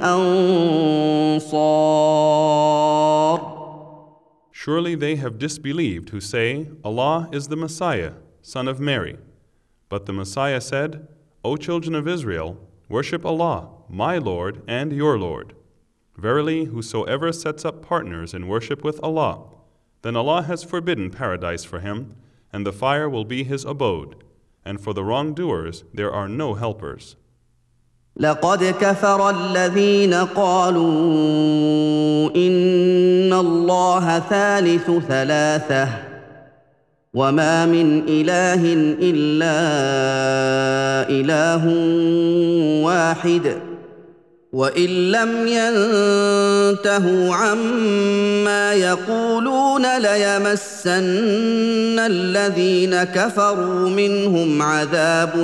S1: أنصار.
S2: Surely they have disbelieved who say, Allah is the Messiah, son of Mary. But the Messiah said, O children of Israel, worship Allah, my Lord and your Lord. Verily, whosoever sets up partners in worship with Allah, then Allah has forbidden paradise for him, and the fire will be his abode. And for the wrongdoers there are no helpers.
S1: لقد كفر الذين قالوا إن الله ثالث ثلاثة وما من إله إلا إله واحد وإن لم ينتهوا عما يقولون ليمسن الذين كفروا منهم عذاب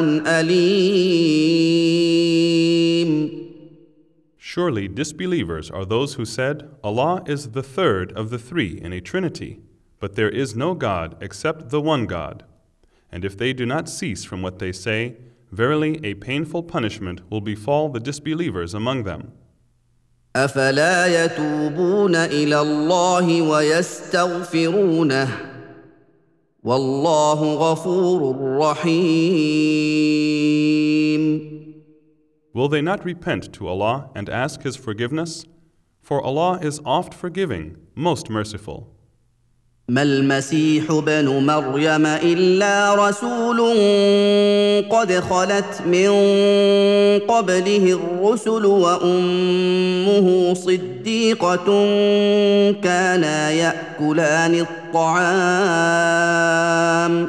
S1: أليم.
S2: Surely disbelievers are those who said, Allah is the third of the three in a trinity, but there is no God except the one God. And if they do not cease from what they say, verily a painful punishment will befall the disbelievers among them.
S1: أفلا يتوبون إلى الله ويستغفرونه والله غفور رحيم.
S2: Will they not repent to Allah and ask His forgiveness? For Allah is oft forgiving, most merciful.
S1: ما المسيح ابن مريم إلا رسول قد خلت من قبله الرسل وأمه صديقة كانا يأكلان الطعام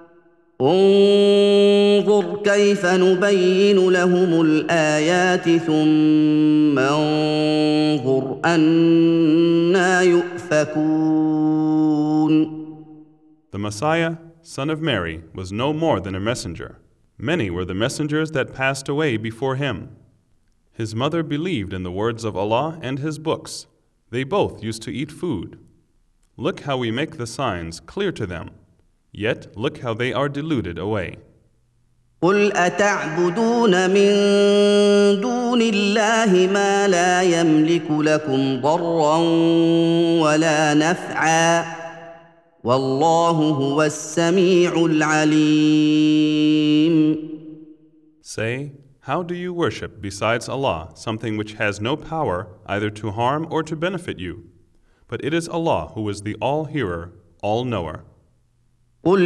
S1: انظر كيف نبين لهم الآيات ثم انظر أنى يؤفكون.
S2: The Messiah, son of Mary, was no more than a messenger. Many were the messengers that passed away before him. His mother believed in the words of Allah and His books. They both used to eat food. Look how we make the signs clear to them. Yet look how they are deluded away.
S1: قل أتعبدون من دون الله ما لا يملك لكم ضرا ولا نفعا والله هو السميع العليم.
S2: Say, how do you worship besides Allah something which has no power either to harm or to benefit you? But it is Allah who is the all-hearer, all-knower.
S1: قل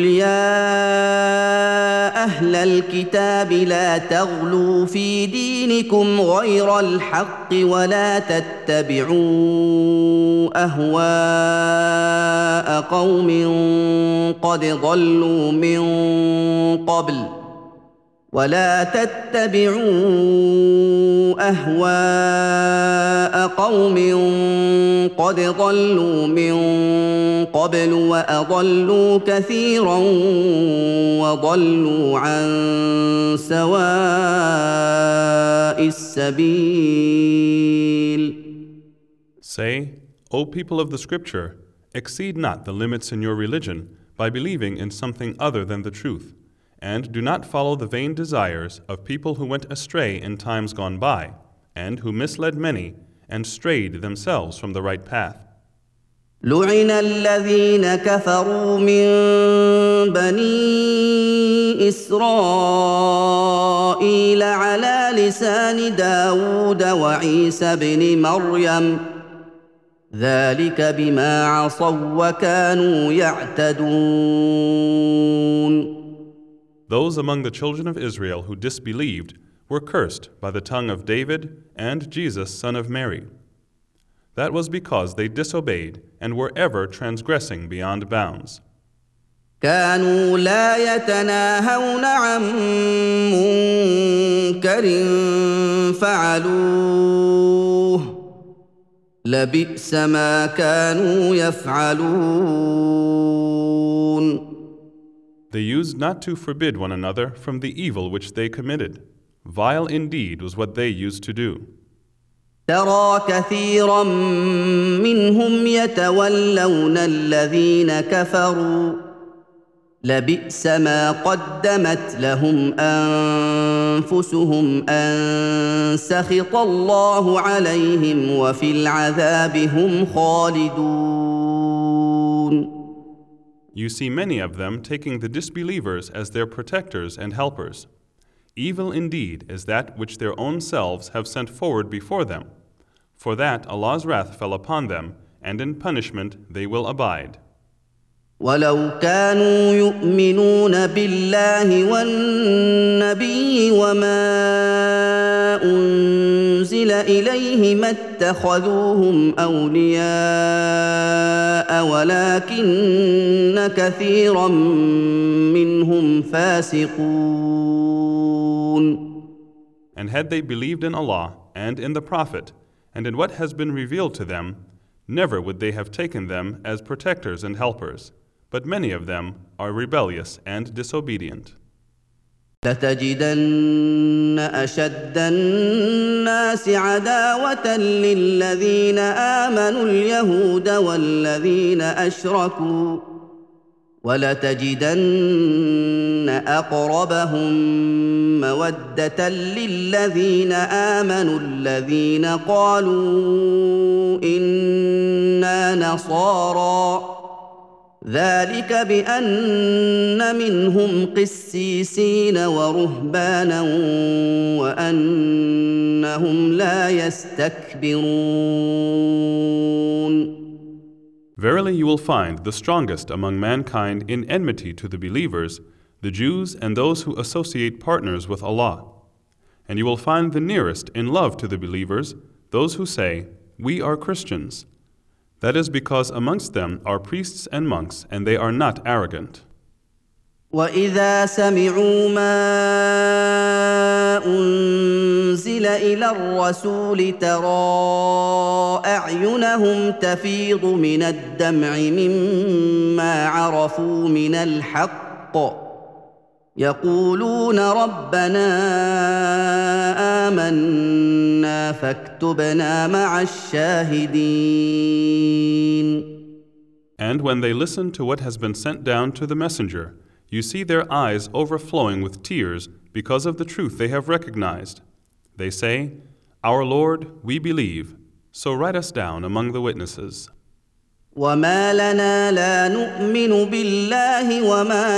S1: يا أهل الكتاب لا تغلوا في دينكم غير الحق ولا تتبعوا أهواء قوم قد ضلوا من قبل ولا تتبعوا أهواء قوم قد ضلوا من قبل وأضلوا كثيرا وضلوا عن سواء السبيل.
S2: Say, O people of the Scripture, exceed not the limits in your religion by believing in something other than the truth. And do not follow the vain desires of people who went astray in times gone by, and who misled many, and strayed themselves from the right path.
S1: لعن الذين كفروا من بني إسرائيل على لسان داود وعيسى بن مريم ذلك بما عصوا وكانوا يعتدون.
S2: Those among the children of Israel who disbelieved were cursed by the tongue of David and Jesus, son of Mary. That was because they disobeyed and were ever transgressing beyond bounds.
S1: كانوا لا يتناهون عن منكر فعلوه لبئس ما كانوا يفعلون.
S2: They used not to forbid one another from the evil which they committed. Vile indeed was what they used to do.
S1: ترى كثيرا منهم يتولون الذين كفروا لبئس ما قدمت لهم أنفسهم أن سخط الله عليهم وفي العذاب هم خالدون.
S2: You see many of them taking the disbelievers as their protectors and helpers. Evil indeed is that which their own selves have sent forward before them. For that Allah's wrath fell upon them, and in punishment they will abide.
S1: ولو كانوا يؤمنون بالله والنبي وما أنزل إليه ما اتخذوهم أولياء ولكن كثيرا منهم فاسقون.
S2: And had they believed in Allah and in the Prophet and in what has been revealed to them, never would they have taken them as protectors and helpers. But many of them are rebellious and disobedient.
S1: لتجدن أشد الناس عداوة للذين آمنوا اليهود والذين أشركوا ولتجدن أقربهم مودة للذين آمنوا الذين قالوا إنا نصارى ذلك بأن منهم قسيسين ورهبانا وأنهم لا يستكبرون.
S2: Verily you will find the strongest among mankind in enmity to the believers, the Jews and those who associate partners with Allah. And you will find the nearest in love to the believers, those who say, "We are Christians." That is because amongst them are priests and monks, and they are not arrogant.
S1: وَإِذَا سَمِعُوا مَا أُنزِلَ إِلَى الرَّسُولِ تَرَىٰ أَعْيُنَهُمْ تَفِيضُ مِنَ الدَّمْعِ مِمَّا عَرَفُوا مِنَ الْحَقِّ يقولون ربنا آمنا فاكتبنا مع الشاهدين.
S2: And when they listen to what has been sent down to the messenger, you see their eyes overflowing with tears because of the truth they have recognized. They say, "Our Lord, we believe, so write us down among the witnesses."
S1: وما لنا لا نؤمن بالله وما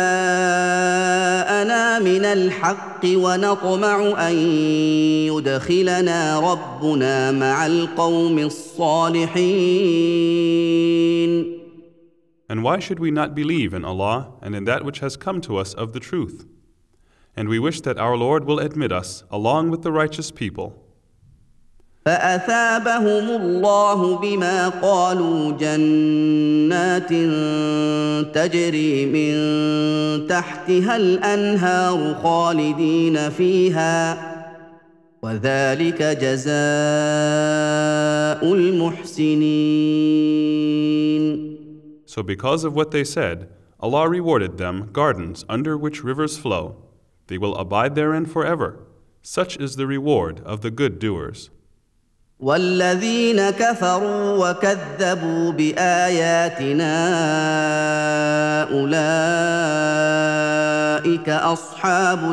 S1: جاءنا من الحق ونطمع أن يدخلنا ربنا مع القوم الصالحين.
S2: And why should we not believe in Allah and in that which has come to us of the truth? And we wish that our Lord will admit us along with the righteous people.
S1: فأثابهم الله بما قالوا جنات تجري من تحتها الأنهار خالدين فيها وذلك جزاء المحسنين.
S2: So because of what they said, Allah rewarded them gardens under which rivers flow. They will abide therein forever. Such is the reward of the good doers.
S1: والذين كفروا وكذبوا بآياتنا أولئك أصحاب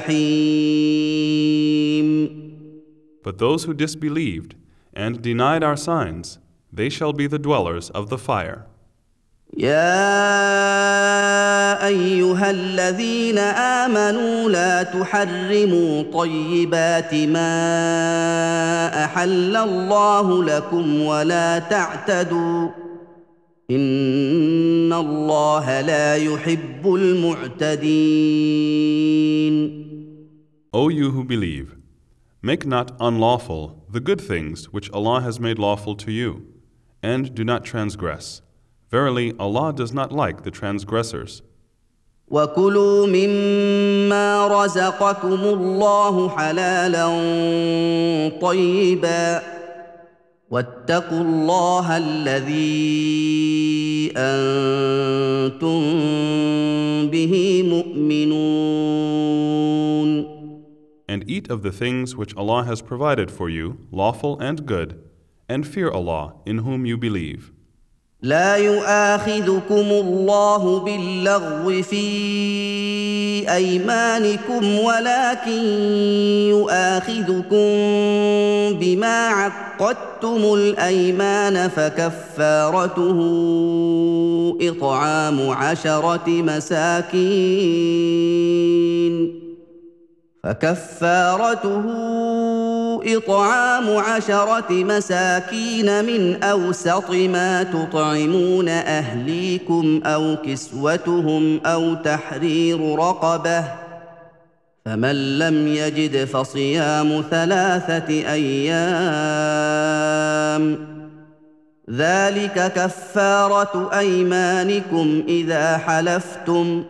S1: الجحيم.
S2: But those who disbelieved and denied our signs, they shall be the dwellers of the fire.
S1: يا ايها الذين امنوا لا تحرموا طيبات ما احل الله لكم ولا تعتدوا ان الله لا يحب المعتدين.
S2: O you who believe, make not unlawful the good things which Allah has made lawful to you, and do not transgress. Verily, Allah does not like the transgressors.
S1: وكلوا مما رزقكم الله حلالا طيبا واتقوا الله الذي انتم به مؤمنون.
S2: And eat of the things which Allah has provided for you, lawful and good, and fear Allah in whom you believe.
S1: لا يؤاخذكم الله باللغو في ايمانكم ولكن يؤاخذكم بما عقدتم الايمان فكفارته إطعام عشرة مساكين من أوسط ما تطعمون أهليكم أو كسوتهم أو تحرير رقبة، فمن لم يجد فصيام 3 أيام، ذلك كفارة أيمانكم إذا حلفتم،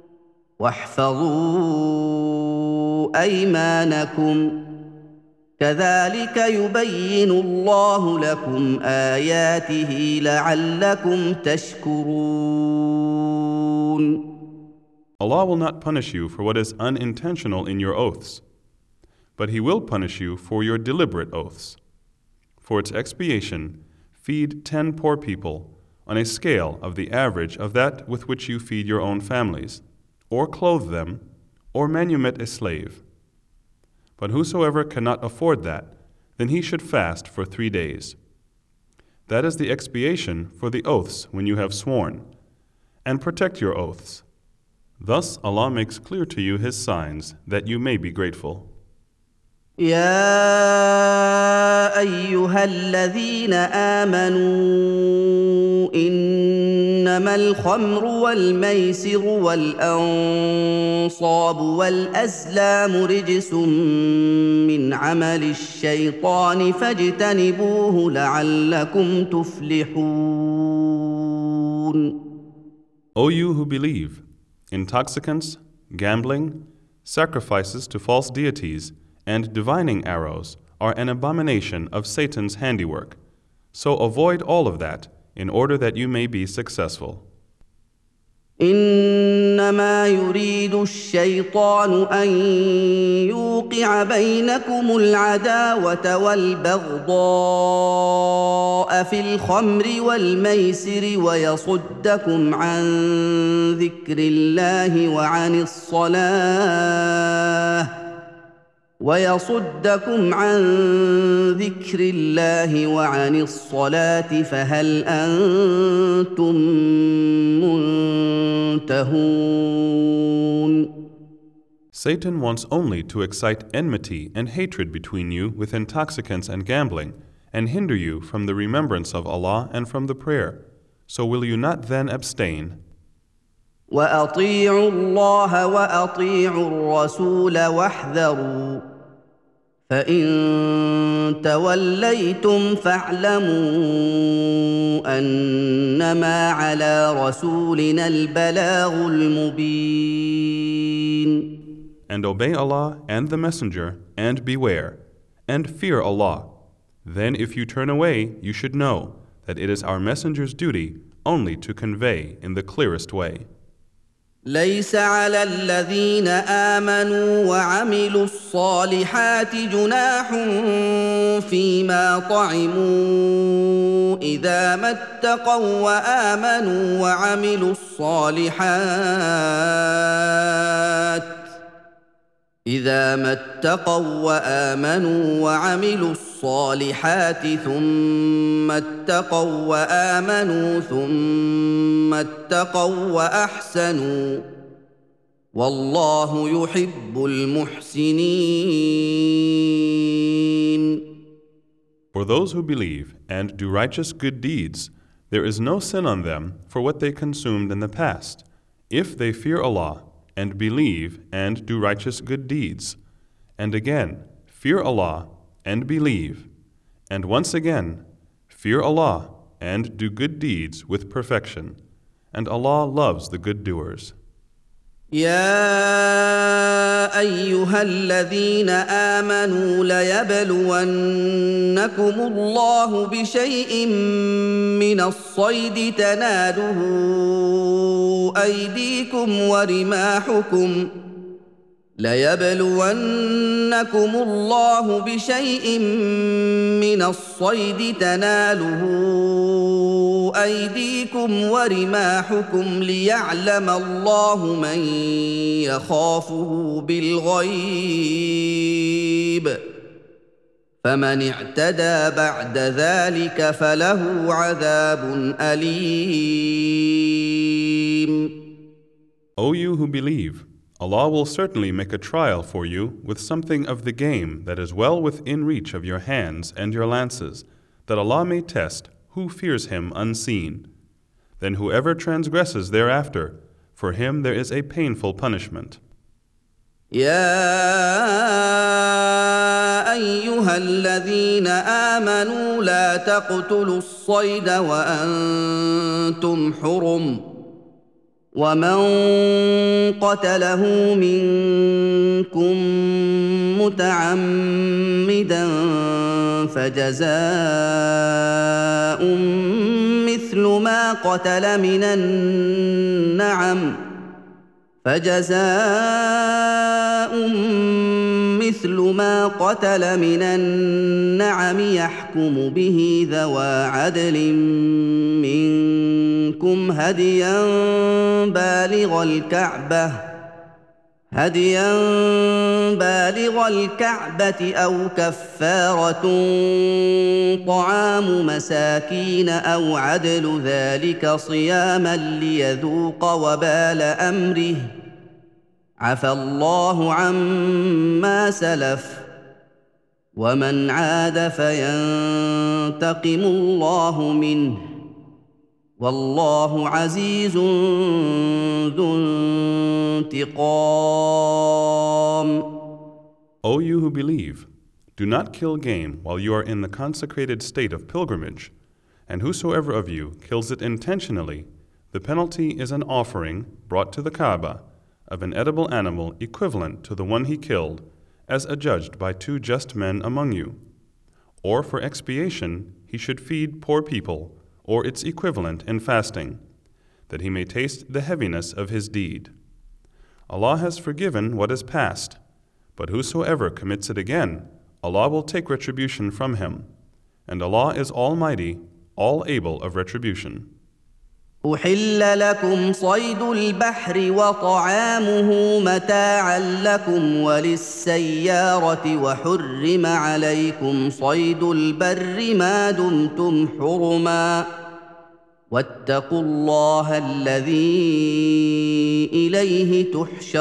S1: واحفظوا أيمانكم، كذلك يبين الله لكم آياته لعلكم تشكرون.
S2: Allah will not punish you for what is unintentional in your oaths, but He will punish you for your deliberate oaths. For its expiation, feed 10 poor people on a scale of the average of that with which you feed your own families, or clothe them, or manumit a slave. But whosoever cannot afford that, then he should fast for 3 days. That is the expiation for the oaths when you have sworn, and protect your oaths. Thus Allah makes clear to you His signs that you may be grateful.
S1: يا أيها الذين آمنوا إنما الخمر والميسر والأنصاب والأزلام رجس من عمل الشيطان فاجتنبوه لعلكم تفلحون.
S2: O you who believe, intoxicants, gambling, sacrifices to false deities, and divining arrows are an abomination of Satan's handiwork. So avoid all of that in order that you may be successful.
S1: إنما يريد الشيطان أن يوقع بينكم العداوة والبغضاء في الخمر والميسر ويصدكم عن ذكر الله وعن الصلاة فهل أنتم منتهون.
S2: Satan wants only to excite enmity and hatred between you with intoxicants and gambling, and hinder you from the remembrance of Allah and from the prayer. So will you not then abstain?
S1: وأطيعوا الله وأطيعوا الرسول واحذروا فإن توليتم فاعلموا أنما على رسولنا البلاغ المبين.
S2: And obey Allah and the Messenger, and beware, and fear Allah. Then if you turn away, you should know that it is our Messenger's duty only to convey in the clearest way.
S1: ليس على الذين آمنوا وعملوا الصالحات جناح فيما طعموا إذا ما اتقوا وآمنوا وعملوا الصالحات إذا ما اتقوا وآمنوا وعملوا الصالحات ثم اتقوا وآمنوا ثم اتقوا وأحسنوا والله يحب المحسنين.
S2: For those who believe and do righteous good deeds, there is no sin on them for what they consumed in the past, if they fear Allah and believe and do righteous good deeds. And again, fear Allah and believe. And once again, fear Allah and do good deeds with perfection. And Allah loves the good doers.
S1: يا ايها الذين امنوا ليبلونكم الله بشيء من الصيد تناله ايديكم ورماحكم ليبلونكم الله بشيء من الصيد تناله أيديكم ورماحكم ليعلم الله من يخافه بالغيب فمن اعتدى بعد ذلك فله عذاب أليم.
S2: O you who believe, Allah will certainly make a trial for you with something of the game that is well within reach of your hands and your lances, that Allah may test who fears Him unseen. Then whoever transgresses thereafter, for him there is a painful punishment.
S1: يا أيها الذين آمنوا لا تقتلوا الصيد وأنتم حرم ومن قتله منكم متعمدا فجزاء مثل ما قتل من النعم يحكم به ذوى عدل منكم هديا بالغ الكعبة أو كفارة طعام مساكين أو عدل ذلك صياما ليذوق وبال أمره عفى الله عما سلف ومن عاد فينتقم الله منه والله عزيز ذو انتقام.
S2: O you who believe, do not kill game while you are in the consecrated state of pilgrimage, and whosoever of you kills it intentionally, the penalty is an offering brought to the Kaaba of an edible animal equivalent to the one he killed, as adjudged by two just men among you. Or for expiation he should feed poor people, or its equivalent in fasting, that he may taste the heaviness of his deed. Allah has forgiven what is past, but whosoever commits it again, Allah will take retribution from him, and Allah is Almighty, all able of retribution.
S1: أحل لكم صيد البحر وطعامه متاعا لكم وللسيارة وحرم عليكم صيد البر ما دمتم حرما واتقوا الله الذي إليه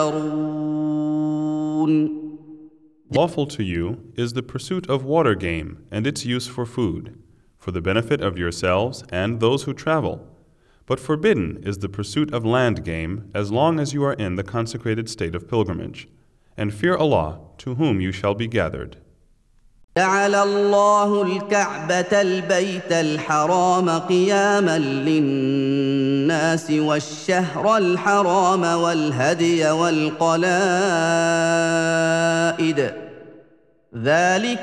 S1: تحشرون.
S2: Lawful to you is the pursuit of water game and its use for food, for the benefit of yourselves and those who travel. But forbidden is the pursuit of land game as long as you are in the consecrated state of pilgrimage. And fear Allah, to whom you shall be gathered.
S1: جعل الله الكعبة البيت الحرام قياما للناس والشهر الحرام والهدي والقلائد ذلك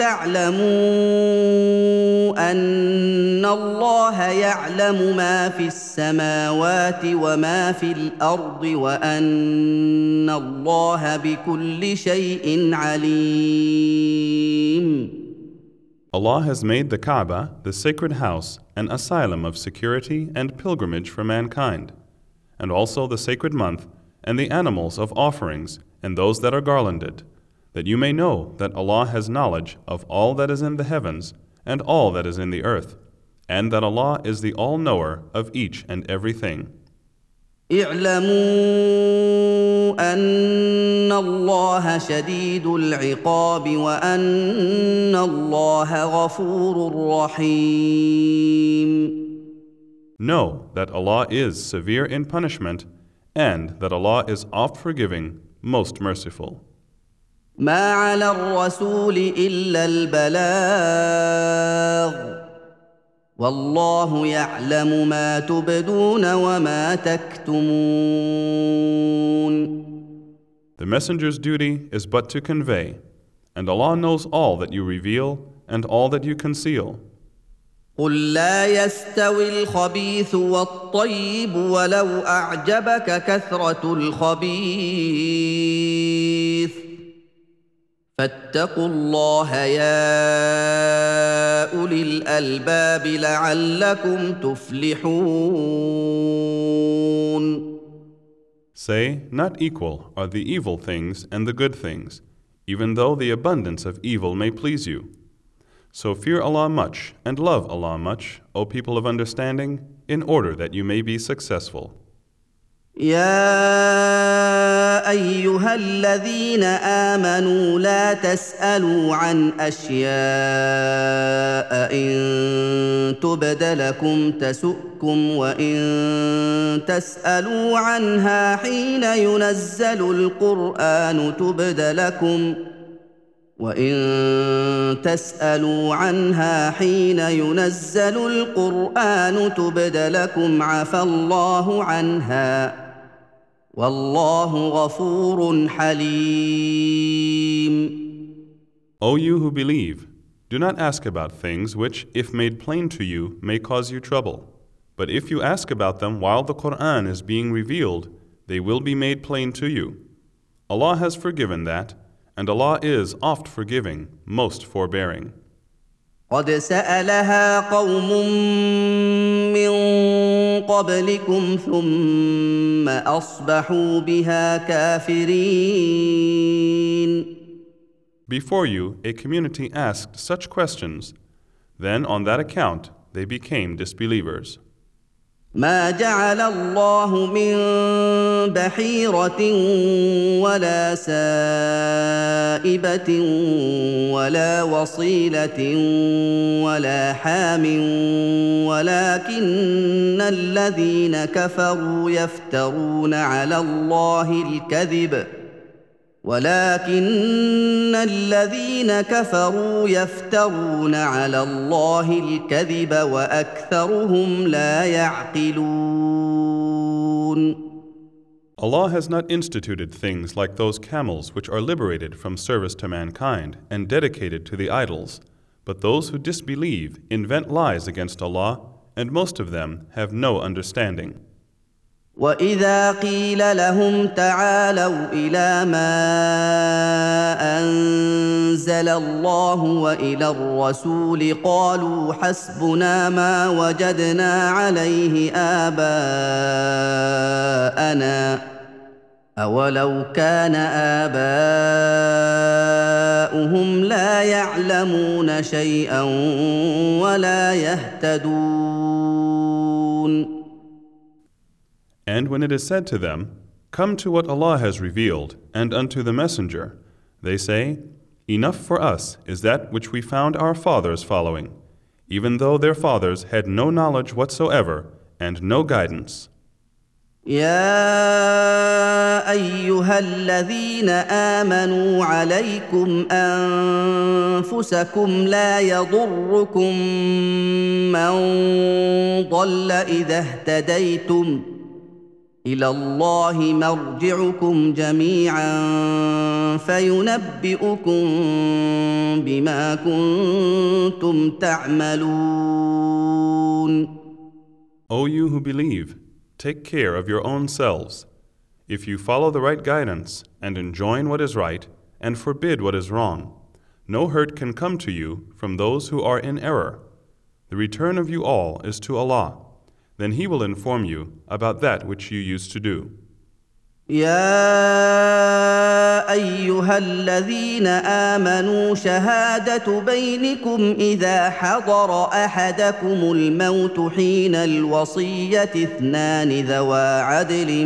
S1: لتعلموا أن الله يعلم ما في السماوات وما في الأرض وأن الله بكل شيء عليم.
S2: Allah has made the Kaaba the sacred house, an asylum of security and pilgrimage for mankind, and also the sacred month and the animals of offerings and those that are garlanded, that you may know that Allah has knowledge of all that is in the heavens and all that is in the earth, and that Allah is the all-knower of each and everything.
S1: اعلموا أن الله شديد العقاب وأن الله غفور رحيم.
S2: Know that Allah is severe in punishment and that Allah is oft forgiving, most merciful.
S1: ما على الرسول إلا البلاغ والله يعلم ما تبدون وما تكتمون.
S2: The messenger's duty is but to convey, and Allah knows all that you reveal and all that you conceal.
S1: قل لا يستوي الخبيث والطيب ولو أعجبك كثرة الخبيث فاتقوا الله يا أولي الألباب لعلكم تفلحون.
S2: Say, not equal are the evil things and the good things, even though the abundance of evil may please you. So fear Allah much and love Allah much, O people of understanding, in order that you may be successful.
S1: يا أيها الذين آمنوا لا تسألوا عن أشياء إن تبد لكم تسؤكم وإن تسألوا عنها حين ينزل القرآن تبد لكم وإن تسألوا عنها حين ينزل القرآن تبد لكم عفى الله عنها والله غفور حليم.
S2: O you who believe, do not ask about things which, if made plain to you, may cause you trouble. But if you ask about them while the Qur'an is being revealed, they will be made plain to you. Allah has forgiven that, and Allah is oft forgiving, most forbearing.
S1: قد سألها قوم من قبلكم ثم أصبحوا بها كافرين.
S2: Before you, a community asked such questions. Then, on that account, they became disbelievers.
S1: ما جعل الله من بحيرة ولا سائبة ولا وصيلة ولا حام ولكن الذين كفروا يفترون على الله الكذب وأكثرهم لا يعقلون.
S2: Allah has not instituted things like those camels which are liberated from service to mankind and dedicated to the idols, but those who disbelieve invent lies against Allah, and most of them have no understanding.
S1: وَإِذَا قِيلَ لَهُمْ تَعَالَوْا إِلَى مَا أَنزَلَ اللَّهُ وَإِلَى الرَّسُولِ قَالُوا حَسْبُنَا مَا وَجَدْنَا عَلَيْهِ آبَاءَنَا أَوَلَوْ كَانَ آبَاؤُهُمْ لَا يَعْلَمُونَ شَيْئًا وَلَا يَهْتَدُونَ.
S2: And when it is said to them, "Come to what Allah has revealed, and unto the Messenger," they say, "Enough for us is that which we found our fathers following, even though their fathers had no knowledge whatsoever and no guidance."
S1: يا أيها الذين آمنوا عليكم أنفسكم لا يضركم من ضل إذا اهتديتم إلى الله مرجعكم جميعا فينبئكم بما كنتم تعملون.
S2: O you who believe, take care of your own selves. If you follow the right guidance and enjoin what is right and forbid what is wrong, no hurt can come to you from those who are in error. The return of you all is to Allah. Then He will inform you about that which you used to do.
S1: يا ايها الذين امنوا شهاده بينكم اذا حضر احدكم الموت حين الوصيه اثنان ذوا عدل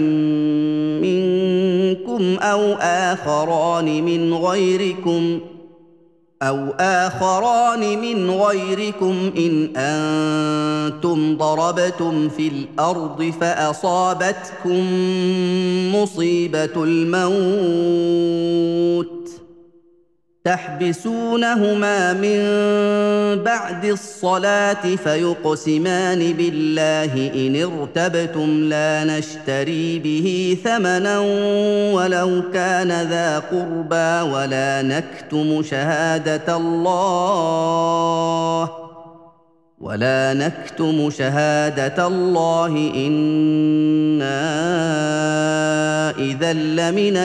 S1: منكم او آخران من غيركم إن أنتم ضربتم في الأرض فأصابتكم مصيبة الموت تحبسونهما من بعد الصلاة فيقسمان بالله إن ارتبتم لا نشتري به ثمنا ولو كان ذا قربى ولا نكتم شهادة الله إنا إذا لمن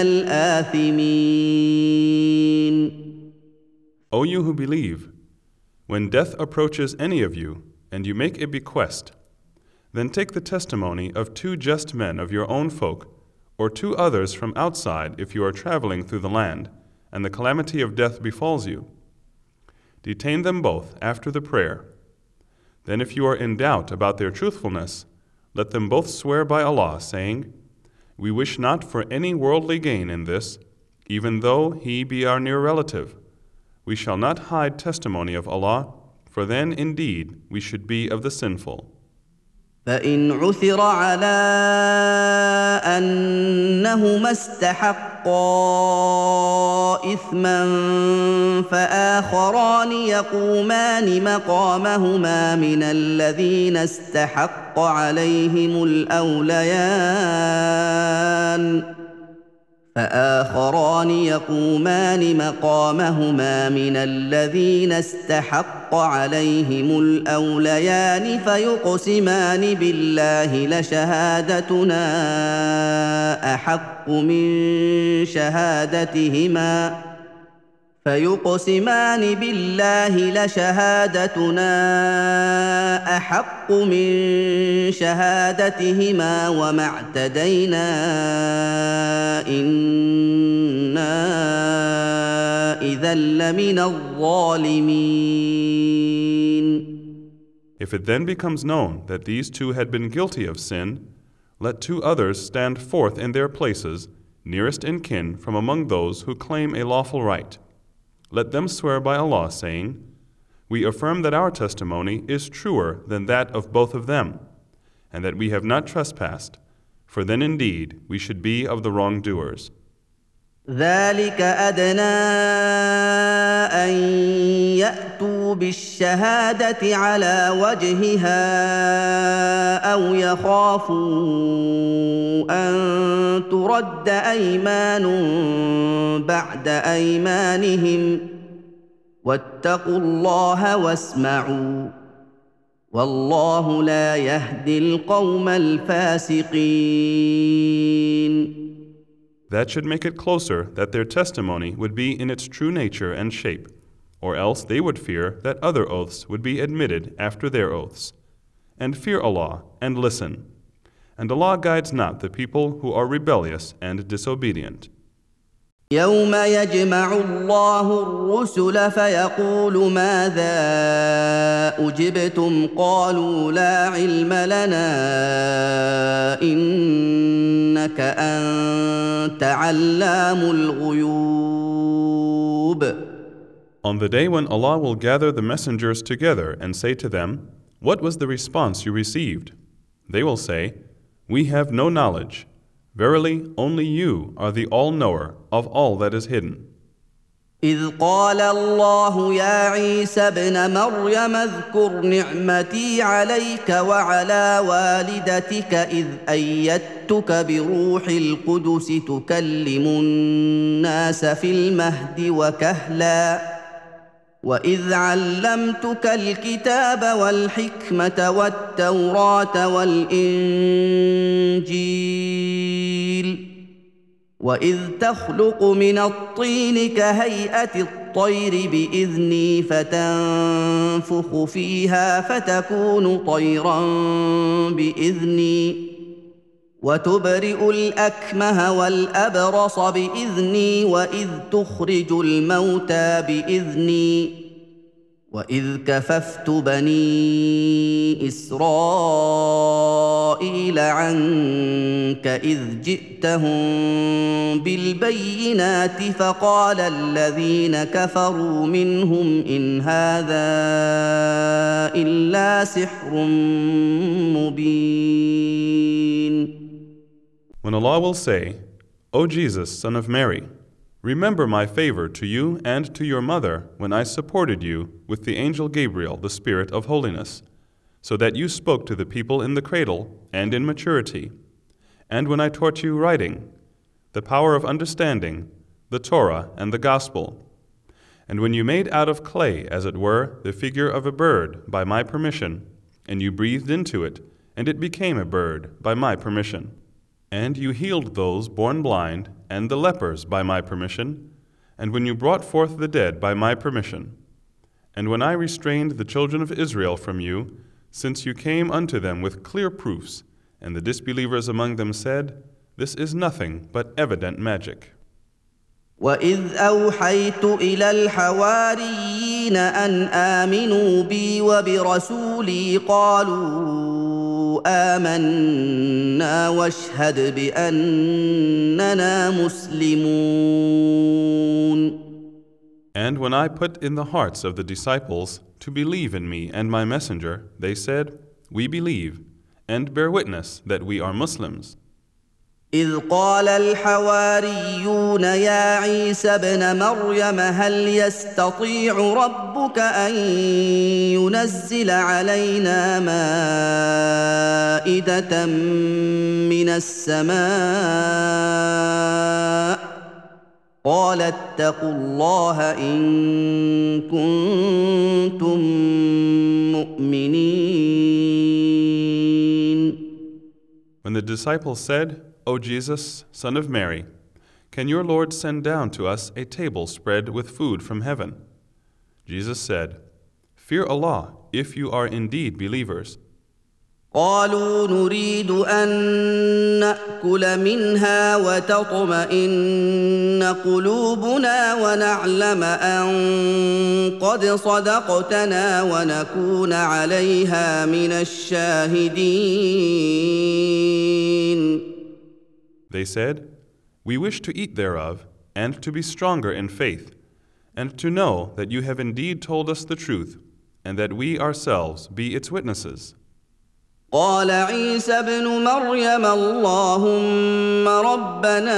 S1: الآثمين.
S2: O you who believe, when death approaches any of you, and you make a bequest, then take the testimony of 2 just men of your own folk, or 2 others from outside if you are traveling through the land, and the calamity of death befalls you. Detain them both after the prayer. Then if you are in doubt about their truthfulness, let them both swear by Allah, saying, "We wish not for any worldly gain in this, even though he be our near relative. We shall not hide testimony of Allah, for then indeed we should be of the sinful."
S1: فإن عثر على أنهما استحقا إثما فآخران يقومان مقامهما من الذين استحق عليهم الأوليان فيقسمان بالله لشهادتنا أحق من شهادتهما وما اعتدينا إنا إذا لمن الظالمين.
S2: If it then becomes known that these 2 had been guilty of sin, let 2 others stand forth in their places, nearest in kin from among those who claim a lawful right. Let them swear by Allah, saying, "We affirm that our testimony is truer than that of both of them, and that we have not trespassed, for then indeed we should be of the wrongdoers."
S1: ذلك أدنى أن يأتوا بالشهادة على وجهها أو يخافوا أن ترد أيمان بعد أيمانهم واتقوا الله واسمعوا والله لا يهدي القوم الفاسقين.
S2: That should make it closer that their testimony would be in its true nature and shape, or else they would fear that other oaths would be admitted after their oaths. And fear Allah and listen. And Allah guides not the people who are rebellious and disobedient.
S1: يوم يجمع الله الرسل فيقول ماذا أجبتم قالوا لا علم لنا إنك أنت علام الغيوب.
S2: On the day when Allah will gather the messengers together and say to them, "What was the response you received?" They will say, "We have no knowledge. Verily, only you are the all-knower of all that is hidden."
S1: إذ قال الله يا عيسى ابن مريم اذكر نعمتي عليك وعلى والدتك إذ أيدتك بروح القدس تكلم الناس في المهد وكهلا وإذ علمتك الكتاب والحكمة والتوراة والإنجيل وإذ تخلق من الطين كهيئة الطير بإذني فتنفخ فيها فتكون طيرا بإذني وتبرئ الأكمه والأبرص بإذني وإذ تخرج الموتى بإذني وإذ كففت بني إسرائيل عنك إذ جئتهم بالبينات فقال الذين كفروا منهم إن هذا إلا سحر مبين.
S2: When Allah will say, O Jesus, son of Mary, remember my favor to you and to your mother when I supported you with the angel Gabriel, the Spirit of holiness, so that you spoke to the people in the cradle and in maturity, and when I taught you writing, the power of understanding, the Torah and the Gospel, and when you made out of clay, as it were, the figure of a bird by my permission, and you breathed into it, and it became a bird by my permission. And you healed those born blind and the lepers by my permission, and when you brought forth the dead by my permission. And when I restrained the children of Israel from you, since you came unto them with clear proofs, and the disbelievers among them said, This is nothing but evident magic.
S1: وَإِذْ أَوْحَيْتُ إِلَى الْحَوَارِيِّينَ أَنْ آمِنُوا بِي وَبِرَسُولِي قَالُوا آمَنَّا وَاشْهَدْ بِأَنَّنَا مُسْلِمُونَ.
S2: And when I put in the hearts of the disciples to believe in me and my messenger, they said, We believe, and bear witness that we are Muslims.
S1: إذ قال الحواريون يا عيسى ابن مريم هل يستطيع ربك أن ينزل علينا مائدة من السماء قال اتقوا الله إن كنتم مؤمنين.
S2: When the disciples said, O Jesus, son of Mary, can your Lord send down to us a table spread with food from heaven? Jesus said, Fear Allah, if you are indeed believers.
S1: قالوا نريد أن نأكل منها وتطمئن قلوبنا ونعلم أن قد صدقتنا ونكون عليها من الشاهدين.
S2: They said, We wish to eat thereof, and to be stronger in faith, and to know that you have indeed told us the truth, and that we ourselves be its witnesses.
S1: قال عيسى ابن مريم اللهم ربنا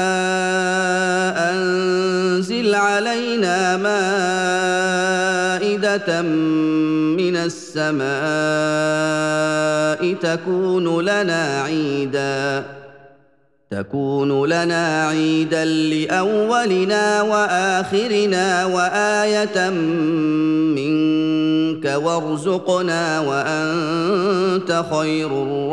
S1: أنزل علينا مائدة من السماء تكون لنا عيدا لأولنا وآخرنا وآية منك وارزقنا وأنت خير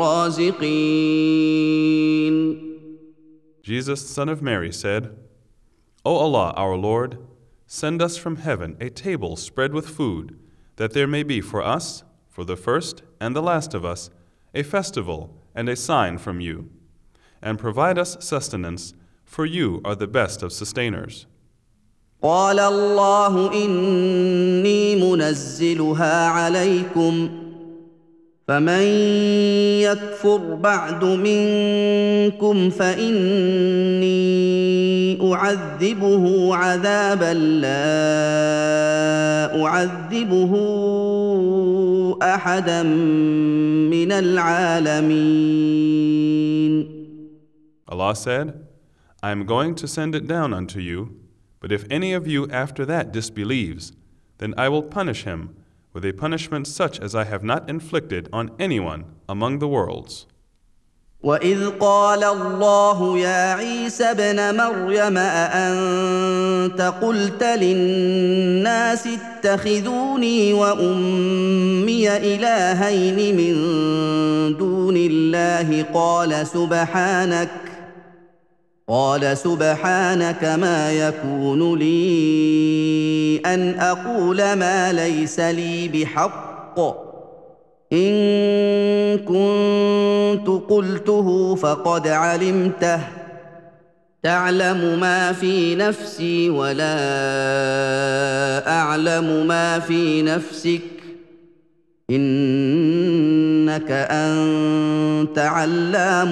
S1: الرازقين.
S2: Jesus, son of Mary, said, O Allah, our Lord, send us from heaven a table spread with food, that there may be for us, for the first and the last of us, a festival and a sign from you. And provide us sustenance, for you are the best of sustainers.
S1: قال الله إني منزلها عليكم فمن يكفر بعد منكم فإني أعذبه عذابا لا أعذبه أحدا من العالمين.
S2: Allah said, I am going to send it down unto you, but if any of you after that disbelieves, then I will punish him with a punishment such as I have not inflicted on anyone among the worlds.
S1: وَإِذْ قَالَ اللَّهُ يَا عِيسَى ابْنَ مَرْيَمَ أَأَنْتَ قُلْتَ لِلنَّاسِ اتَّخِذُونِي وَأُمِّيَ إِلَٰهَيْنِ مِن دُونِ اللَّهِ قال سبحانك ما يكون لي أن أقول ما ليس لي بحق إن كنت قلته فقد علمته تعلم ما في نفسي ولا اعلم ما في نفسك انك انت علام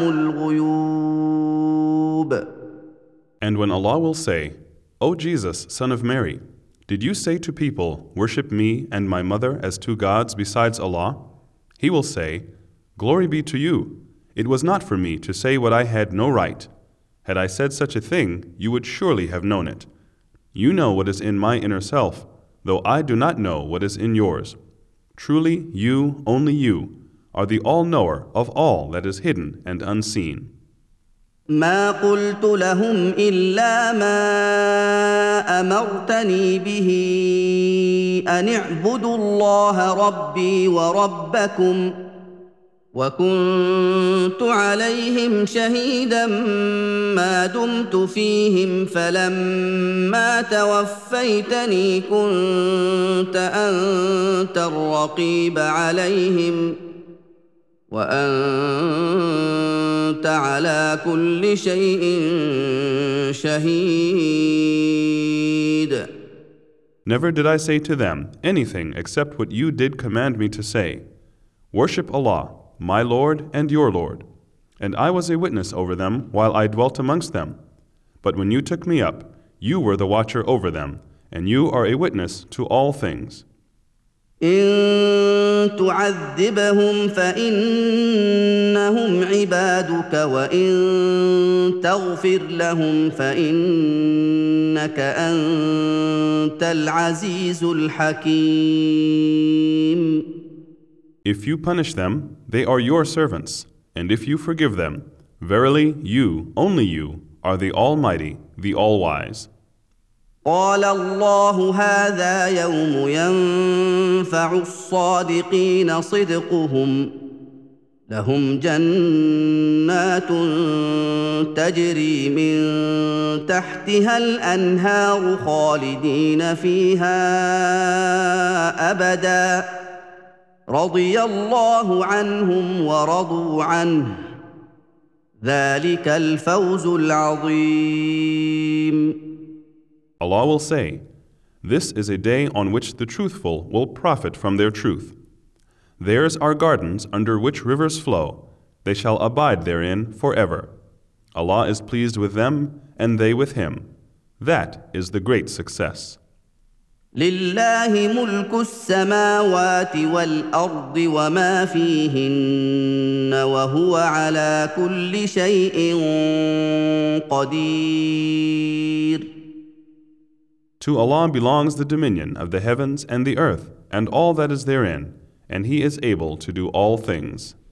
S1: الغيوب.
S2: And when Allah will say, O Jesus, son of Mary, did you say to people, worship me and my mother as two gods besides Allah? He will say, Glory be to you. It was not for me to say what I had no right. Had I said such a thing, you would surely have known it. You know what is in my inner self, though I do not know what is in yours. Truly, you, only you, are the all-knower of all that is hidden and unseen.
S1: ما قلت لهم إلا ما أمرتني به أن اعبدوا الله ربي وربكم وكنت عليهم شهيدا ما دمت فيهم فلما توفيتني كنت أنت الرقيب عليهم وأنت على كل شيء شهيد.
S2: Never did I say to them anything except what you did command me to say. Worship Allah, my Lord and your Lord. And I was a witness over them while I dwelt amongst them. But when you took me up, you were the watcher over them, and you are a witness to all things.
S1: إن تعذبهم فإنهم عبادك وإن تغفر لهم فإنك أنت العزيز الحكيم.
S2: If you punish them, they are your servants, and if you forgive them, verily you, only you, are the Almighty, the All-Wise.
S1: قال الله هذا يوم ينفع الصادقين صدقهم لهم جنات تجري من تحتها الأنهار خالدين فيها أبدا رضي الله عنهم ورضوا عنه ذلك الفوز العظيم.
S2: Allah will say, This is a day on which the truthful will profit from their truth. Theirs are gardens under which rivers flow. They shall abide therein forever. Allah is pleased with them, and they with Him. That is the great success.
S1: لله ملك السماوات والأرض وما فيهن وهو على كل شيء قدير.
S2: To Allah belongs the dominion of the heavens and the earth, and all that is therein, and He is able to do all things.